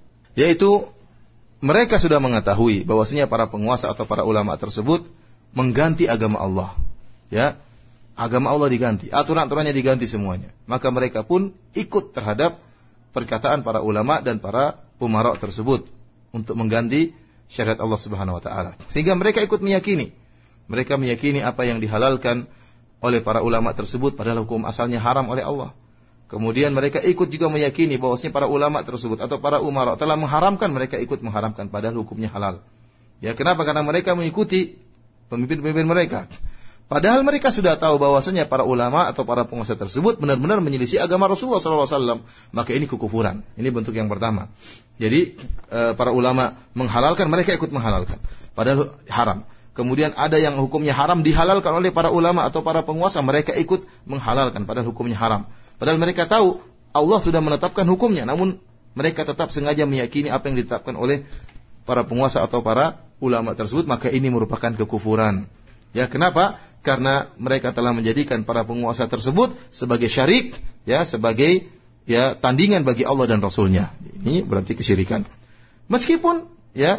yaitu mereka sudah mengetahui bahwasanya para penguasa atau para ulama tersebut mengganti agama Allah. Ya. Agama Allah diganti, aturan-aturannya diganti semuanya. Maka mereka pun ikut terhadap perkataan para ulama dan para umara tersebut untuk mengganti syariat Allah Subhanahu wa taala. Sehingga mereka ikut meyakini. Mereka meyakini apa yang dihalalkan oleh para ulama tersebut padahal hukum asalnya haram oleh Allah. Kemudian mereka ikut juga meyakini bahwasanya para ulama tersebut atau para umara telah mengharamkan, mereka ikut mengharamkan padahal hukumnya halal. Ya, kenapa? Karena mereka mengikuti pemimpin-pemimpin mereka. Padahal mereka sudah tahu bahwasanya para ulama atau para penguasa tersebut benar-benar menyelisih agama Rasulullah sallallahu alaihi wasallam. Maka ini kekufuran. Ini bentuk yang pertama. Jadi para ulama menghalalkan, mereka ikut menghalalkan padahal haram. Kemudian ada yang hukumnya haram dihalalkan oleh para ulama atau para penguasa, mereka ikut menghalalkan padahal hukumnya haram. Padahal mereka tahu Allah sudah menetapkan hukumnya, namun mereka tetap sengaja meyakini apa yang ditetapkan oleh para penguasa atau para ulama tersebut. Maka ini merupakan kekufuran. Ya, kenapa? Karena mereka telah menjadikan para penguasa tersebut sebagai syarik, ya, sebagai ya tandingan bagi Allah dan Rasulnya. Ini berarti kesyirikan. Meskipun ya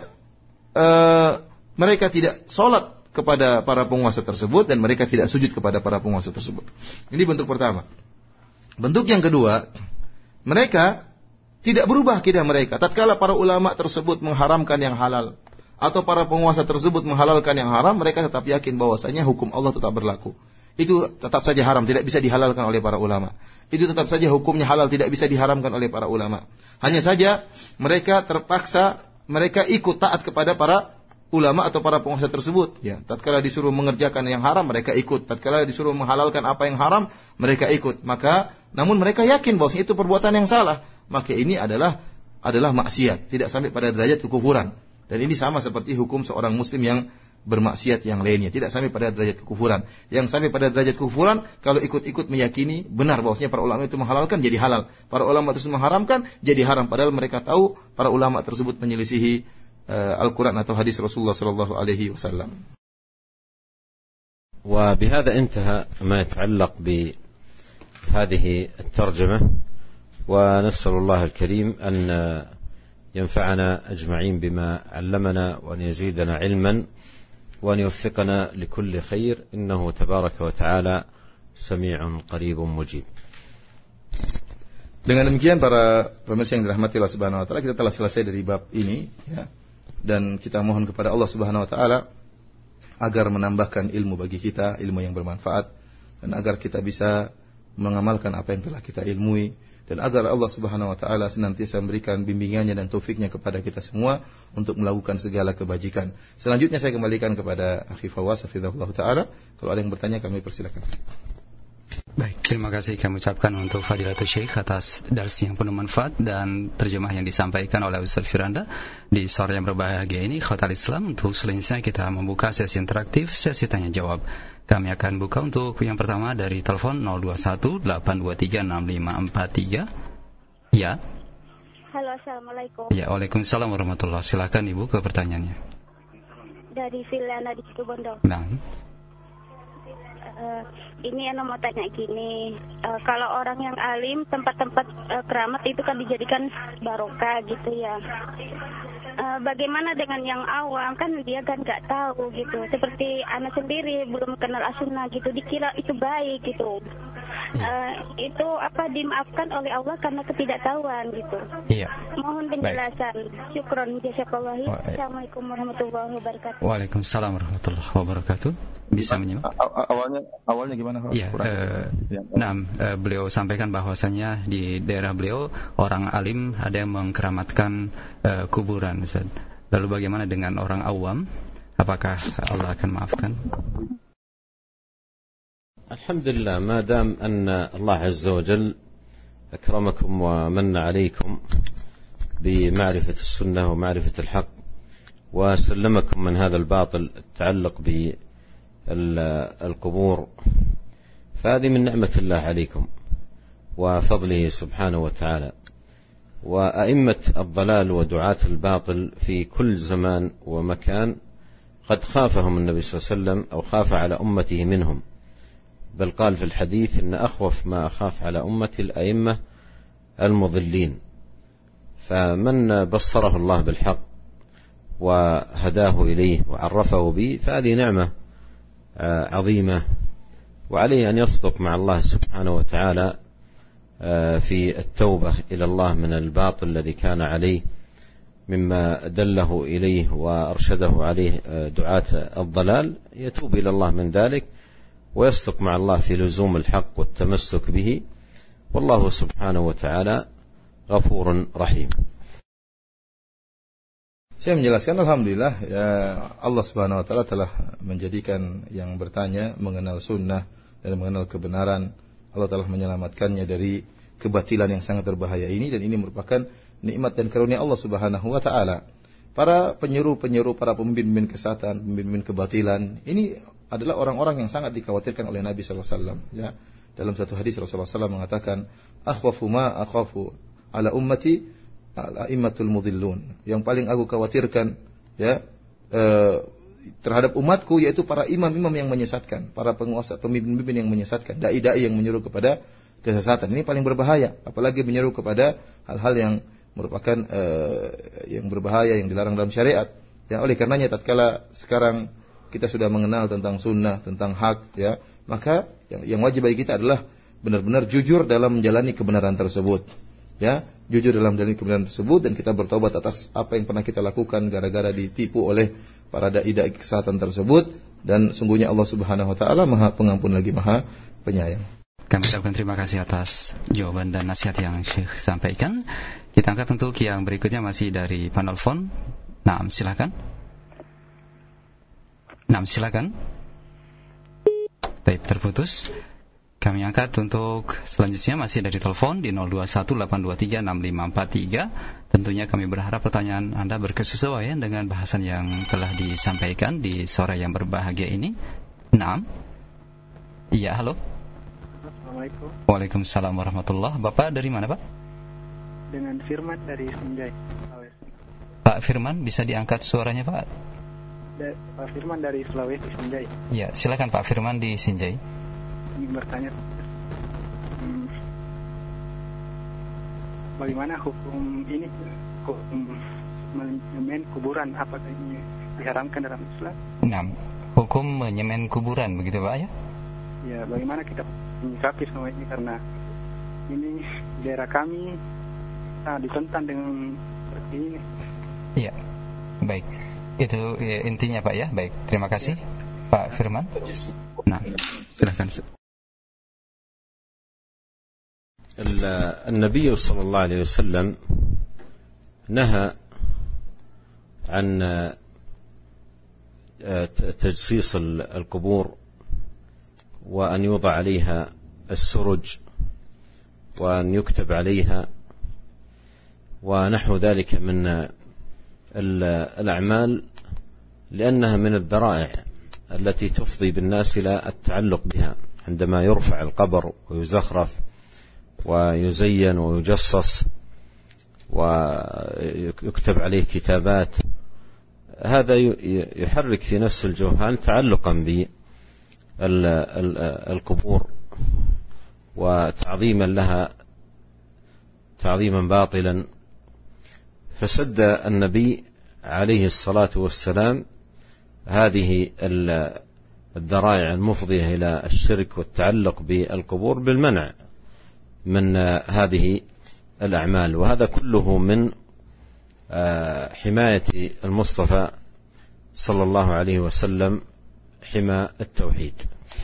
uh, mereka tidak sholat kepada para penguasa tersebut dan mereka tidak sujud kepada para penguasa tersebut. Ini bentuk pertama. Bentuk yang kedua, mereka tidak berubah akidah mereka. Tatkala para ulama tersebut mengharamkan yang halal, atau para penguasa tersebut menghalalkan yang haram, mereka tetap yakin bahwasanya hukum Allah tetap berlaku. Itu tetap saja haram, tidak bisa dihalalkan oleh para ulama. Itu tetap saja hukumnya halal, tidak bisa diharamkan oleh para ulama. Hanya saja mereka terpaksa, mereka ikut taat kepada para ulama atau para penguasa tersebut. Ya, tatkala disuruh mengerjakan yang haram, mereka ikut. Tatkala disuruh menghalalkan apa yang haram, mereka ikut. Maka, namun mereka yakin bahwa itu perbuatan yang salah. Maka ini adalah adalah maksiat, tidak sampai pada derajat kekufuran. Dan ini sama seperti hukum seorang muslim yang bermaksiat yang lainnya, tidak sampai pada derajat kekufuran. Yang sampai pada derajat kekufuran kalau ikut-ikut meyakini benar bahwasanya para ulama itu menghalalkan jadi halal, para ulama tersebut mengharamkan jadi haram, padahal mereka tahu para ulama tersebut menyelisihi uh, Al-Quran atau hadis Rasulullah sallallahu alaihi wasallam. وبهذا انتهى ما يتعلق بهذه الترجمة، ونسأل الله الكريم أن ينفعنا أجمعين بما علمنا وأن يزيدنا علما وأن يوفقنا لكل خير، إنه تبارك وتعالى سميع قريب مجيب. Dengan demikian para pemirsa yang dirahmati Allah Subhanahu wa taala, kita telah selesai dari bab ini ya. Dan kita mohon kepada Allah Subhanahu wa taala agar menambahkan ilmu bagi kita, ilmu yang bermanfaat, dan agar kita bisa mengamalkan apa yang telah kita ilmui, dan agar Allah Subhanahu wa taala senantiasa memberikan bimbingannya dan taufiknya kepada kita semua untuk melakukan segala kebajikan. Selanjutnya saya kembalikan kepada Akhi Fawaz hafizahullah taala. Kalau ada yang bertanya kami persilakan. Baik, terima kasih kami ucapkan untuk Fadilatul Syekh atas darsi yang penuh manfaat dan terjemah yang disampaikan oleh Ustaz Firanda di sore yang berbahagia ini. Khotal Islam, untuk selanjutnya kita membuka sesi interaktif, sesi tanya jawab. Kami akan buka untuk yang pertama dari telepon nol dua satu delapan dua tiga enam lima empat tiga. Ya. Halo, Assalamualaikum. Ya, Waalaikumsalam warahmatullahi wabarakatuh. Silakan Ibu ke pertanyaannya. Dari Viliana di Situbondo. Nah. Uh, ini Ana mau tanya gini, uh, kalau orang yang alim, tempat-tempat uh, keramat itu kan dijadikan barokah gitu ya. Uh, bagaimana dengan yang awam, kan dia kan nggak tahu gitu. Seperti Ana sendiri belum kenal as-sunnah gitu, dikira itu baik gitu. Uh, itu apa dimaafkan oleh Allah karena ketidaktahuan gitu. Iya. Mohon penjelasan. Syukron jazakallahu. Assalamualaikum warahmatullahi wabarakatuh. Waalaikumsalam warahmatullahi wabarakatuh. Bisa menyimak? Awalnya awalnya gimana? Iya. Uh, nah, uh, beliau sampaikan bahwasanya di daerah beliau orang alim ada yang mengkeramatkan uh, kuburan, Ustaz. Lalu bagaimana dengan orang awam? Apakah Allah akan maafkan? الحمد لله، ما دام أن الله عز وجل أكرمكم ومن عليكم بمعرفة السنة ومعرفة الحق وسلمكم من هذا الباطل التعلق بالقبور، فهذه من نعمة الله عليكم وفضله سبحانه وتعالى. وأئمة الضلال ودعاة الباطل في كل زمان ومكان قد خافهم النبي صلى الله عليه وسلم أو خاف على أمته منهم، بل قال في الحديث إن أخوف ما أخاف على أمتي الأئمة المضلين. فمن بصره الله بالحق وهداه إليه وعرفه به فهذه نعمة عظيمة، وعليه أن يصدق مع الله سبحانه وتعالى في التوبة إلى الله من الباطل الذي كان عليه مما دله إليه وأرشده عليه دعاة الضلال، يتوب إلى الله من ذلك ويصدق مع الله في لزوم الحق والتمسك به، والله سبحانه وتعالى غفور رحيم. Saya menjelaskan, alhamdulillah ya, Allah Subhanahu wa taala telah menjadikan yang bertanya mengenal sunnah dan mengenal kebenaran. Allah telah menyelamatkannya dari kebatilan yang sangat berbahaya ini, dan ini merupakan nikmat dan karunia Allah Subhanahu wa taala. Para penyeru-penyeru, para pemimpin-pemimpin kesesatan, pemimpin kebatilan, ini adalah orang-orang yang sangat dikhawatirkan oleh Nabi sallallahu alaihi wasallam ya. Dalam satu hadis Rasulullah sallallahu alaihi wasallam mengatakan, "Akhwafu ma akhafu ala ummati al-a'immatul mudhillun." Yang paling aku khawatirkan ya eh, terhadap umatku yaitu para imam-imam yang menyesatkan, para penguasa, pemimpin-pemimpin yang menyesatkan, dai-dai yang menyuruh kepada kesesatan. Ini paling berbahaya, apalagi menyuruh kepada hal-hal yang merupakan eh, yang berbahaya, yang dilarang dalam syariat. Ya, oleh karenanya tatkala sekarang kita sudah mengenal tentang sunnah, tentang hak, ya, maka yang, yang wajib bagi kita adalah benar-benar jujur dalam menjalani kebenaran tersebut. Ya, jujur dalam menjalani kebenaran tersebut, dan kita bertobat atas apa yang pernah kita lakukan gara-gara ditipu oleh para dai-dai kesesatan tersebut, dan sungguhnya Allah Subhanahu wa taala Maha Pengampun lagi Maha Penyayang. Kami ucapkan terima kasih atas jawaban dan nasihat yang Syekh sampaikan. Kita angkat untuk yang berikutnya masih dari penelpon. Naam, silakan. Naam, silakan. Baik, terputus. Kami angkat untuk selanjutnya masih dari telepon di nol dua satu delapan dua tiga enam lima empat tiga. Tentunya kami berharap pertanyaan Anda berkesesuaian dengan bahasan yang telah disampaikan di sore yang berbahagia ini. Naam. Iya, halo. Assalamualaikum. Waalaikumsalam warahmatullahi. Bapak dari mana, Pak? Dengan Firman dari Sinjai. Pak Firman, bisa diangkat suaranya, Pak? Da- Pak Firman dari Sulawesi, Sinjai. Ya, silakan Pak Firman di Sinjai. Ingin bertanya, hmm, bagaimana hukum ini, hukum menyemen kuburan, apakah ini diharamkan dalam Islam? Nah, hukum menyemen kuburan, begitu Pak ya? Ya, bagaimana kita menyikapi semua ini, karena ini daerah kami nah, ditentang dengan seperti ini. Iya, baik. Itu ya, intinya Pak ya. Baik, terima kasih ya. Pak Firman. Nah, silakan. النبي صلى الله عليه وسلم نهى عن تجصيص القبور وأن يوضع عليها السرج وأن يكتب عليها ونحو ذلك من الأعمال لأنها من الذرائع التي تفضي بالناس إلى التعلق بها عندما يرفع القبر ويزخرف ويزين ويجصص ويكتب عليه كتابات. هذا يحرك في نفس الجهال تعلقا بالقبور وتعظيما لها تعظيما باطلا. فسد النبي عليه الصلاة والسلام هذه الذرائع المفضية إلى الشرك والتعلق بالقبور بالمنع من هذه الأعمال، وهذا كله من حماية المصطفى صلى الله عليه وسلم حمى التوحيد.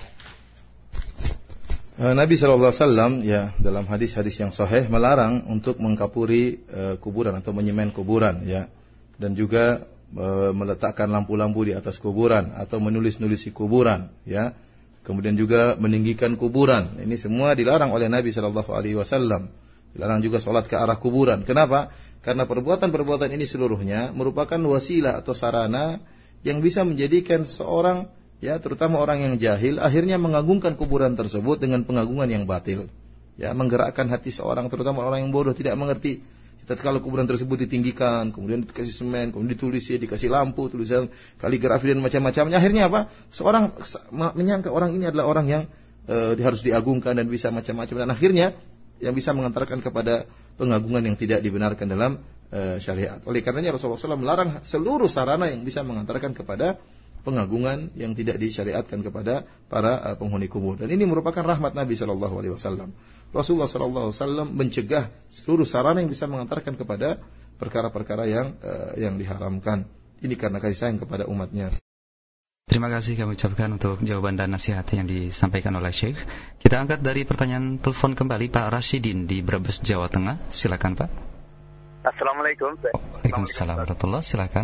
Nabi shallallahu alaihi wasallam ya dalam hadis-hadis yang sahih melarang untuk mengkapuri uh, kuburan atau menyemen kuburan ya, dan juga uh, meletakkan lampu-lampu di atas kuburan atau menulis-nulisi kuburan ya. Kemudian juga meninggikan kuburan. Ini semua dilarang oleh Nabi shallallahu alaihi wasallam. Dilarang juga sholat ke arah kuburan. Kenapa? Karena perbuatan-perbuatan ini seluruhnya merupakan wasilah atau sarana yang bisa menjadikan seorang, ya terutama orang yang jahil, akhirnya mengagungkan kuburan tersebut dengan pengagungan yang batil. Ya, menggerakkan hati seorang, terutama orang yang bodoh, tidak mengerti. Tatkala kuburan tersebut ditinggikan, kemudian dikasih semen, kemudian ditulis, ya, dikasih lampu, tulisan kaligrafi dan macam-macamnya. Akhirnya apa? Seorang menyangka orang ini adalah orang yang e, harus diagungkan dan bisa macam-macam. Dan akhirnya yang bisa mengantarkan kepada pengagungan yang tidak dibenarkan dalam e, syariat. Oleh karenanya Rasulullah shallallahu alaihi wasallam melarang seluruh sarana yang bisa mengantarkan kepada pengagungan yang tidak disyariatkan kepada para uh, penghuni kubur. Dan ini merupakan rahmat Nabi shallallahu alaihi wasallam. Rasulullah shallallahu alaihi wasallam mencegah seluruh sarana yang bisa mengantarkan kepada perkara-perkara yang uh, yang diharamkan. Ini karena kasih sayang kepada umatnya. Terima kasih kami ucapkan untuk jawaban dan nasihat yang disampaikan oleh Syekh. Kita angkat dari pertanyaan telepon kembali Pak Rasyidin di Brebes, Jawa Tengah. Silakan Pak. Assalamualaikum. Waalaikumsalam warahmatullahi wabarakatuh. Silakan.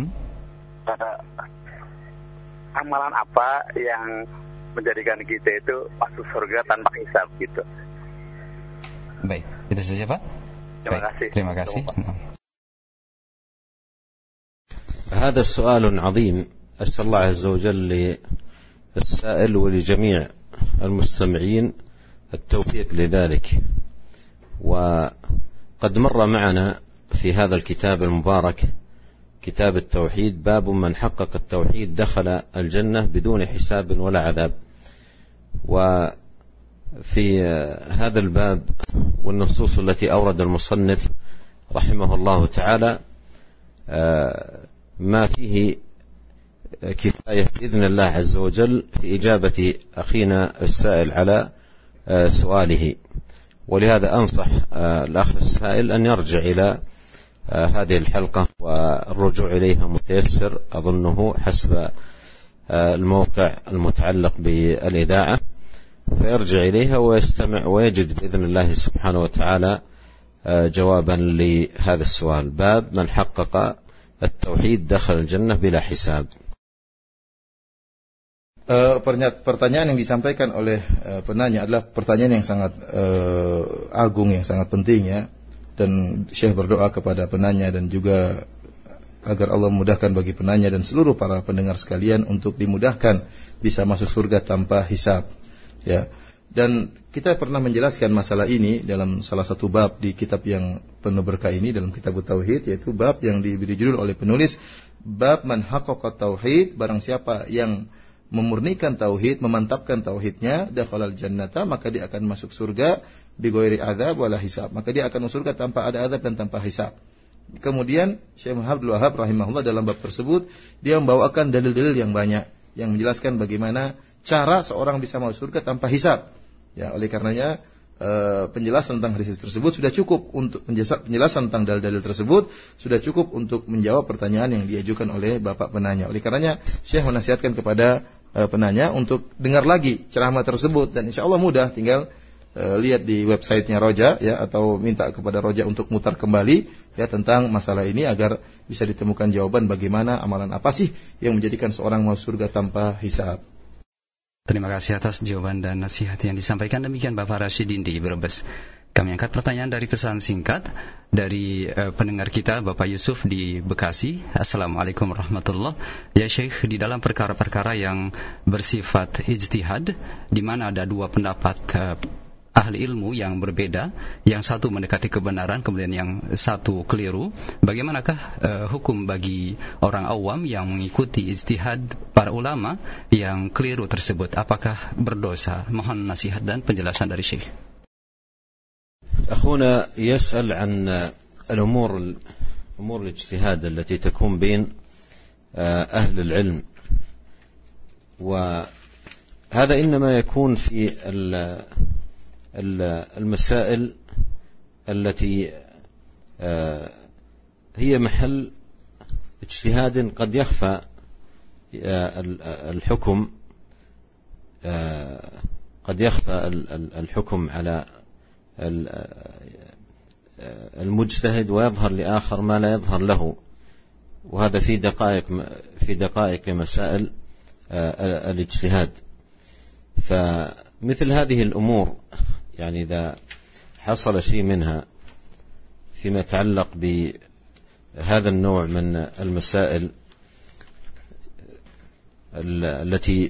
Amalan apa yang menjadikan kita itu masuk surga tanpa hisab gitu? Baik, itu saja Pak. Terima Baik, kasih. Terima kasih. هذا سؤال عظيم، أسأل الله عز وجل للسائل ولجميع المستمعين التوفيق لذلك. وقد مر معنا في هذا الكتاب المبارك كتاب التوحيد باب من حقق التوحيد دخل الجنة بدون حساب ولا عذاب. وفي هذا الباب والنصوص التي أورد المصنف رحمه الله تعالى ما فيه كفاية بإذن الله عز وجل في إجابة أخينا السائل على سؤاله. ولهذا أنصح الأخ السائل أن يرجع إلى هذه الحلقة والرجوع إليها متيسر أظنه حسب الموقع المتعلق بالإذاعة، فيرجع إليها ويستمع ويجد بإذن الله سبحانه وتعالى جوابا لهذا السؤال. باب من حقق التوحيد دخل الجنة بلا حساب. Uh, pertanyaan yang disampaikan oleh uh, penanya adalah pertanyaan yang sangat uh, agung, yang sangat penting ya. Dan Syekh berdoa kepada penanya dan juga agar Allah memudahkan bagi penanya dan seluruh para pendengar sekalian untuk dimudahkan bisa masuk surga tanpa hisab. Ya. Dan kita pernah menjelaskan masalah ini dalam salah satu bab di kitab yang penuh berkah ini, dalam kitab Tauhid, yaitu bab yang diberi judul oleh penulis bab man haqqaqa tauhid, barang siapa yang memurnikan tauhid, memantapkan tauhidnya, dakhalal jannata, maka dia akan masuk surga bighairi adzab wala hisab, maka dia akan masuk surga tanpa ada azab dan tanpa hisab. Kemudian Syekh Muhammad Abdul Wahhab rahimahullah dalam bab tersebut dia membawakan dalil-dalil yang banyak yang menjelaskan bagaimana cara seorang bisa masuk surga tanpa hisab. Ya, oleh karenanya Uh, penjelasan tentang hadis tersebut sudah cukup untuk penjelasan tentang dalil-dalil tersebut sudah cukup untuk menjawab pertanyaan yang diajukan oleh Bapak penanya. Oleh karenanya Syekh menasihatkan kepada uh, penanya untuk dengar lagi ceramah tersebut, dan insya Allah mudah, tinggal uh, lihat di websitenya Roja ya, atau minta kepada Roja untuk mutar kembali ya tentang masalah ini agar bisa ditemukan jawaban bagaimana amalan apa sih yang menjadikan seorang masuk surga tanpa hisab. Terima kasih atas jawaban dan nasihat yang disampaikan. Demikian Bapak Rasyidin di Brebes. Kami angkat pertanyaan dari pesan singkat dari uh, pendengar kita Bapak Yusuf di Bekasi. Assalamualaikum warahmatullahi wabarakatuh. Ya Syekh, di dalam perkara-perkara yang bersifat ijtihad, di mana ada dua pendapat uh, ahli ilmu yang berbeda, yang satu mendekati kebenaran, kemudian yang satu keliru, bagaimanakah uh, hukum bagi orang awam yang mengikuti ijtihad para ulama yang keliru tersebut? Apakah berdosa? Mohon nasihat dan penjelasan dari Syekh. أخونا يسأل عن الأمور أمور الاجتهاد التي تكون بين أهل العلم، وهذا إنما يكون في المسائل التي هي محل اجتهاد قد يخفى الحكم قد يخفى الحكم على المجتهد ويظهر لآخر ما لا يظهر له، وهذا في دقائق في دقائق مسائل الاجتهاد. فمثل هذه الأمور يعني إذا حصل شيء منها فيما يتعلق بهذا النوع من المسائل التي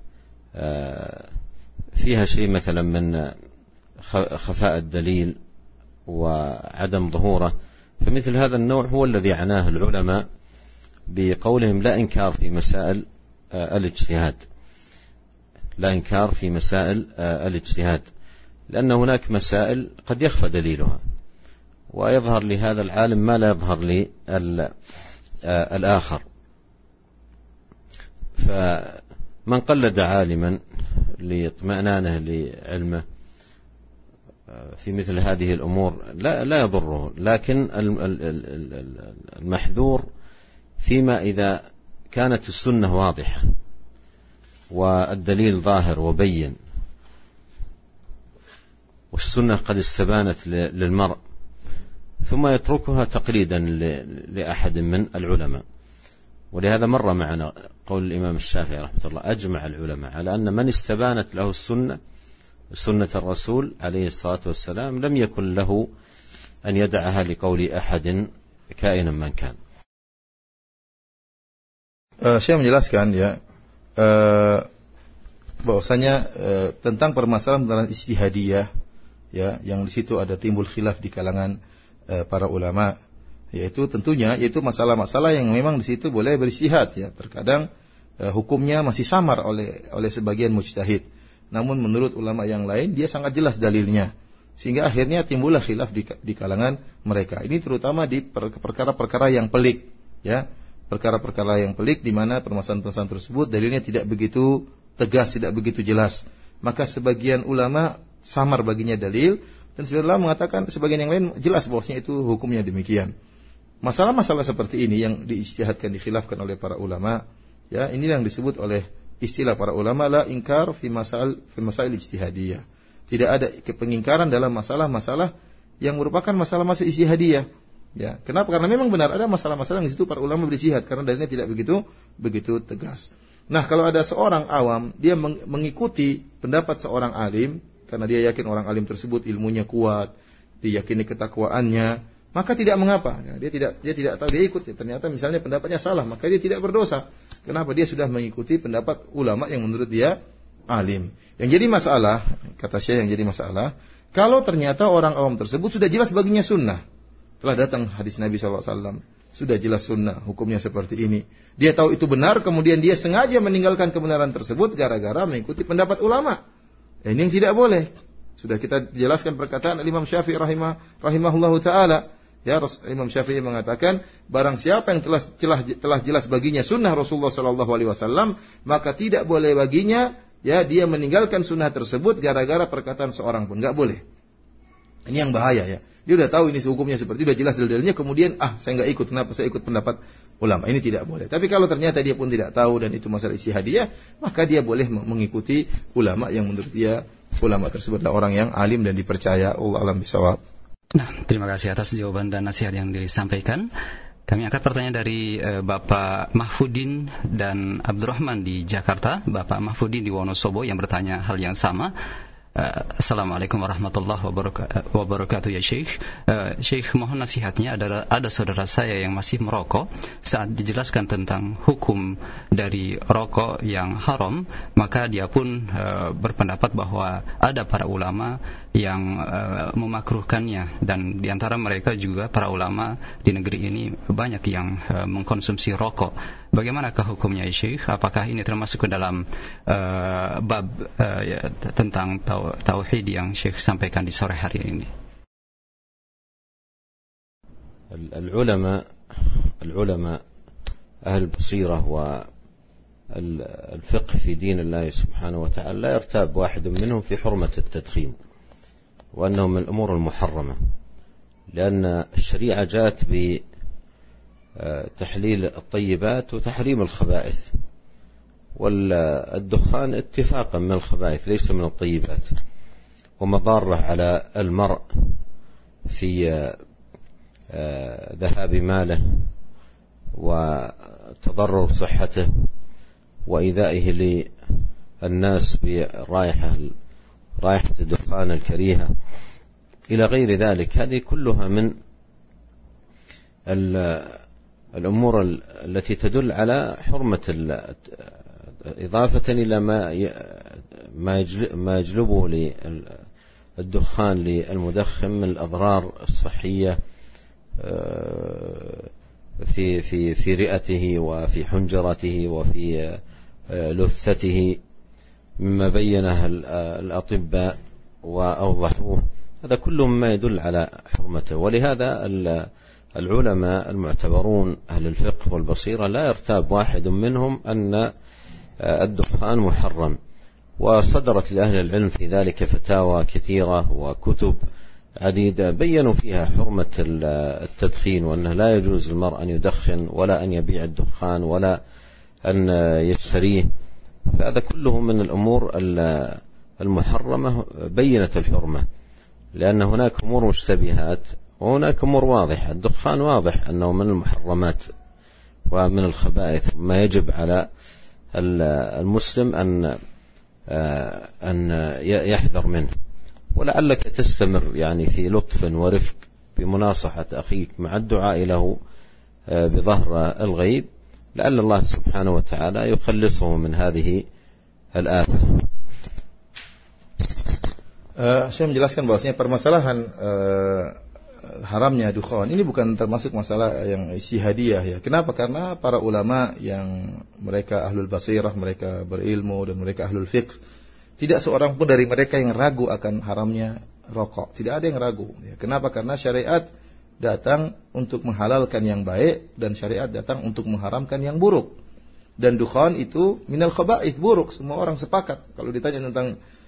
فيها شيء مثلا من خفاء الدليل وعدم ظهوره، فمثل هذا النوع هو الذي عناه العلماء بقولهم لا إنكار في مسائل الاجتهاد، لا إنكار في مسائل الاجتهاد، لأن هناك مسائل قد يخفى دليلها ويظهر لهذا العالم ما لا يظهر للآخر. فمن قلد عالما لاطمئنانه لعلمه في مثل هذه الأمور لا لا يضره، لكن المحذور فيما إذا كانت السنة واضحة والدليل ظاهر وبين والسنة قد استبانت للمرء ثم يتركها تقليدا لأحد من العلماء. ولهذا مر معنا قول الإمام الشافعي رحمه الله: أجمع العلماء على أن من استبانت له السنة سنة الرسول عليه الصلاة والسلام لم يكن له أن يدعها لقول أحد كائنا من كان. Uh, saya menjelaskan ya uh, bahwasanya uh, tentang permasalahan tentang ijtihadiyah ya, yang di situ ada timbul khilaf di kalangan uh, para ulama, yaitu tentunya yaitu masalah-masalah yang memang di situ boleh berijtihad ya. Terkadang uh, hukumnya masih samar oleh oleh sebagian mujtahid. Namun menurut ulama yang lain dia sangat jelas dalilnya, sehingga akhirnya timbullah khilaf di, di kalangan mereka. Ini terutama di perkara-perkara yang pelik ya, perkara-perkara yang pelik di mana permasalahan-permasalahan tersebut dalilnya tidak begitu tegas, tidak begitu jelas. Maka sebagian ulama samar baginya dalil, dan sebagian ulama mengatakan sebagian yang lain jelas bahwasanya itu hukumnya demikian. Masalah-masalah seperti ini yang diijtihadkan, dikhilafkan oleh para ulama, ya, ini yang disebut oleh istilah para ulama la ingkar fi masail fi masail ijtihadiyah. Tidak ada pengingkaran dalam masalah-masalah yang merupakan masalah-masalah ijtihadiyah. Ya, kenapa? Karena memang benar ada masalah-masalah yang di situ para ulama berijtihad karena dalilnya tidak begitu begitu tegas. Nah, kalau ada seorang awam dia mengikuti pendapat seorang alim karena dia yakin orang alim tersebut ilmunya kuat, diyakini ketakwaannya, maka tidak mengapa. Ya, dia tidak dia tidak tahu, dia ikut. Ya, ternyata misalnya pendapatnya salah, maka dia tidak berdosa. Kenapa? Dia sudah mengikuti pendapat ulama yang menurut dia alim. Yang jadi masalah, kata Syekh, yang jadi masalah, kalau ternyata orang awam tersebut sudah jelas baginya sunnah. Telah datang hadis Nabi shallallahu alaihi wasallam, sudah jelas sunnah, hukumnya seperti ini. Dia tahu itu benar, kemudian dia sengaja meninggalkan kebenaran tersebut gara-gara mengikuti pendapat ulama. Ya, ini yang tidak boleh. Sudah kita jelaskan perkataan Imam Syafi'i rahimah rahimahullahu taala. Ya, Imam Syafi'i mengatakan, barang siapa yang telah, telah, telah jelas baginya sunnah Rasulullah Sallallahu Alaihi Wasallam, maka tidak boleh baginya, ya, dia meninggalkan sunnah tersebut gara-gara perkataan seorang pun, nggak boleh. Ini yang bahaya, ya. Dia udah tahu ini hukumnya seperti, udah jelas dalilnya, kemudian ah saya nggak ikut, kenapa saya ikut pendapat ulama? Ini tidak boleh. Tapi kalau ternyata dia pun tidak tahu dan itu masalah ijtihadiyah, maka dia boleh mengikuti ulama yang menurut dia ulama tersebutlah orang yang alim dan dipercaya. Allah alam bisawab. Nah, terima kasih atas jawaban dan nasihat yang disampaikan. Kami angkat pertanyaan dari uh, Bapak Mahfudin dan Abdurrahman di Jakarta. Bapak Mahfudin di Wonosobo yang bertanya hal yang sama. Uh, Assalamualaikum warahmatullahi wabarakatuh ya Syekh. Uh, Syekh, mohon nasihatnya, ada, ada saudara saya yang masih merokok. Saat dijelaskan tentang hukum dari rokok yang haram, maka dia pun uh, berpendapat bahwa ada para ulama yang uh, memakruhkannya, dan diantara mereka juga para ulama di negeri ini banyak yang uh, mengkonsumsi rokok. Bagaimanakah hukumnya Syekh? Apakah ini termasuk ke dalam uh, bab uh, ya, tentang tau, tauhid yang Syekh sampaikan di sore hari ini? Al-ulama al-ulama ahl basirah wa al-fiqh fi din Allah subhanahu wa ta'ala la yartab wahid minhum fi hurmat at-tadkhin وأنه من الأمور المحرمة لأن الشريعة جاءت بتحليل الطيبات وتحريم الخبائث والدخان اتفاقا من الخبائث ليس من الطيبات ومضارة على المرء في ذهاب ماله وتضرر صحته وإيذائه للناس برائحة رائحة الدخان الكريهة إلى غير ذلك. هذه كلها من الأمور التي تدل على حرمة إضافة إلى ما ما يجلبه للدخان للمدخن من الأضرار الصحية في في في رئته وفي حنجرته وفي لثته مما بينه الأطباء وأوضحوه. هذا كله مما يدل على حرمته. ولهذا العلماء المعتبرون أهل الفقه والبصيرة لا يرتاب واحد منهم أن الدخان محرم، وصدرت لأهل العلم في ذلك فتاوى كثيرة وكتب عديدة بيّنوا فيها حرمة التدخين، وأنه لا يجوز للمرء أن يدخن ولا أن يبيع الدخان ولا أن يشتريه. فهذا كله من الأمور المحرمة بينة الحرمة، لأن هناك أمور مشتبهات وهناك أمور واضحة. الدخان واضح أنه من المحرمات ومن الخبائث، ما يجب على المسلم أن أن يحذر منه. ولعلك تستمر يعني في لطف ورفق بمناصحة أخيك مع الدعاء له بظهر الغيب، لعل الله سبحانه وتعالى يخلصه من هذه الآفة. Uh, saya menjelaskan bahwasanya permasalahan uh, haramnya dukhan ini bukan termasuk masalah yang ijtihadiyah ya. Kenapa? Karena para ulama yang mereka ahlul basirah, mereka berilmu dan mereka ahlul fiqh, tidak seorang pun dari mereka yang ragu akan haramnya rokok. Tidak ada yang ragu. Ya. Kenapa? Karena syariat datang untuk menghalalkan yang baik dan syariat datang untuk mengharamkan yang buruk. Dan dukhan itu minal khaba'ith, buruk. Semua orang sepakat. Kalau ditanya tentang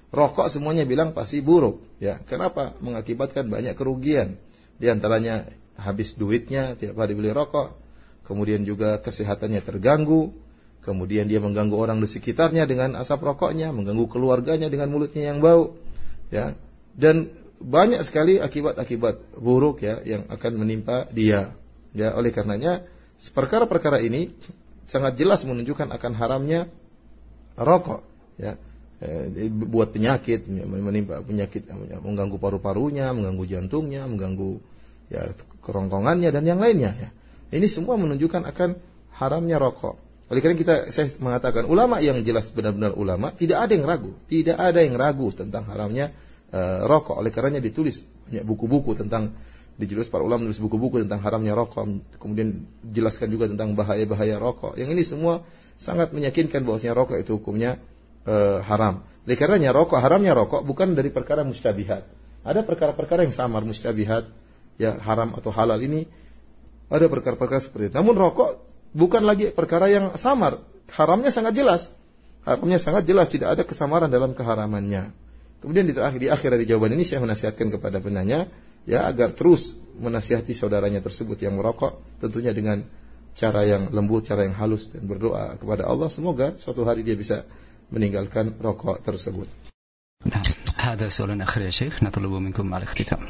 rokok semuanya bilang pasti buruk. Ya, kenapa? Mengakibatkan banyak kerugian. Di antaranya habis duitnya tiap hari beli rokok, kemudian juga kesehatannya terganggu, kemudian dia mengganggu orang di sekitarnya dengan asap rokoknya, mengganggu keluarganya dengan mulutnya yang bau. Ya, dan banyak sekali akibat-akibat buruk ya yang akan menimpa dia. Ya, oleh karenanya perkara-perkara ini sangat jelas menunjukkan akan haramnya rokok. Ya, eh, buat penyakit, menimpa penyakit, mengganggu paru-parunya, mengganggu jantungnya, mengganggu ya kerongkongannya dan yang lainnya. Ya. Ini semua menunjukkan akan haramnya rokok. Oleh karena kita saya mengatakan ulama yang jelas benar-benar ulama, tidak ada yang ragu, tidak ada yang ragu tentang haramnya uh, rokok. Oleh karenanya ditulis banyak buku-buku tentang Dijelas para ulama menulis buku-buku tentang haramnya rokok, kemudian jelaskan juga tentang bahaya-bahaya rokok. Yang ini semua sangat meyakinkan bahwasanya rokok itu hukumnya e, haram. Oleh karenanya rokok, haramnya rokok bukan dari perkara mustabihat. Ada perkara-perkara yang samar mustabihat, ya haram atau halal ini ada perkara-perkara seperti itu. Namun rokok bukan lagi perkara yang samar. Haramnya sangat jelas. Haramnya sangat jelas, tidak ada kesamaran dalam keharamannya. Kemudian di akhir, di akhir dari jawaban ini saya menasihatkan kepada penanya, ya agar terus menasihati saudaranya tersebut yang merokok, tentunya dengan cara yang lembut, cara yang halus, dan berdoa kepada Allah semoga suatu hari dia bisa meninggalkan rokok tersebut. Nah, هذا سؤال آخر يا شيخ نطلب منكم على الاختتام.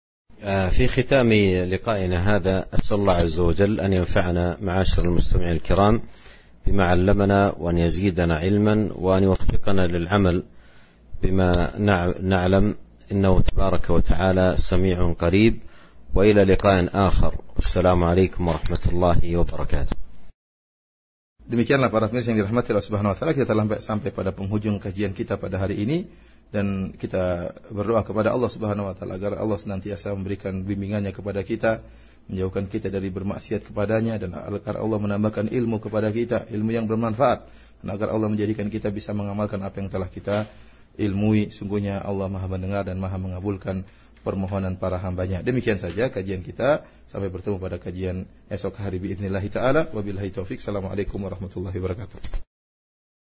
في ختام لقائنا هذا أسأل الله عز وجل أن ينفعنا معاشر المستمعين الكرام بما علمنا وأن يزيدنا علما وأن يوفقنا للعمل بما نعلم إنه تبارك وتعالى سميع قريب وإلى لقاء آخر والسلام عليكم ورحمة الله وبركاته. Demikianlah para pemirsa yang dirahmati Allah Subhanahu wa taala, kita telah sampai pada penghujung kajian kita pada hari ini dan kita berdoa kepada Allah Subhanahu wa taala agar Allah senantiasa memberikan bimbingannya kepada kita, menjauhkan kita dari bermaksiat kepadanya, dan agar Allah menambahkan ilmu kepada kita, ilmu yang bermanfaat, dan agar Allah menjadikan kita bisa mengamalkan apa yang telah kita ilmui. Sungguhnya Allah Maha mendengar dan Maha mengabulkan permohonan para hambanya. Demikian saja kajian kita. Sampai bertemu pada kajian esok hari biidznillah taala. Wabillahi taufik. Assalamualaikum warahmatullahi wabarakatuh.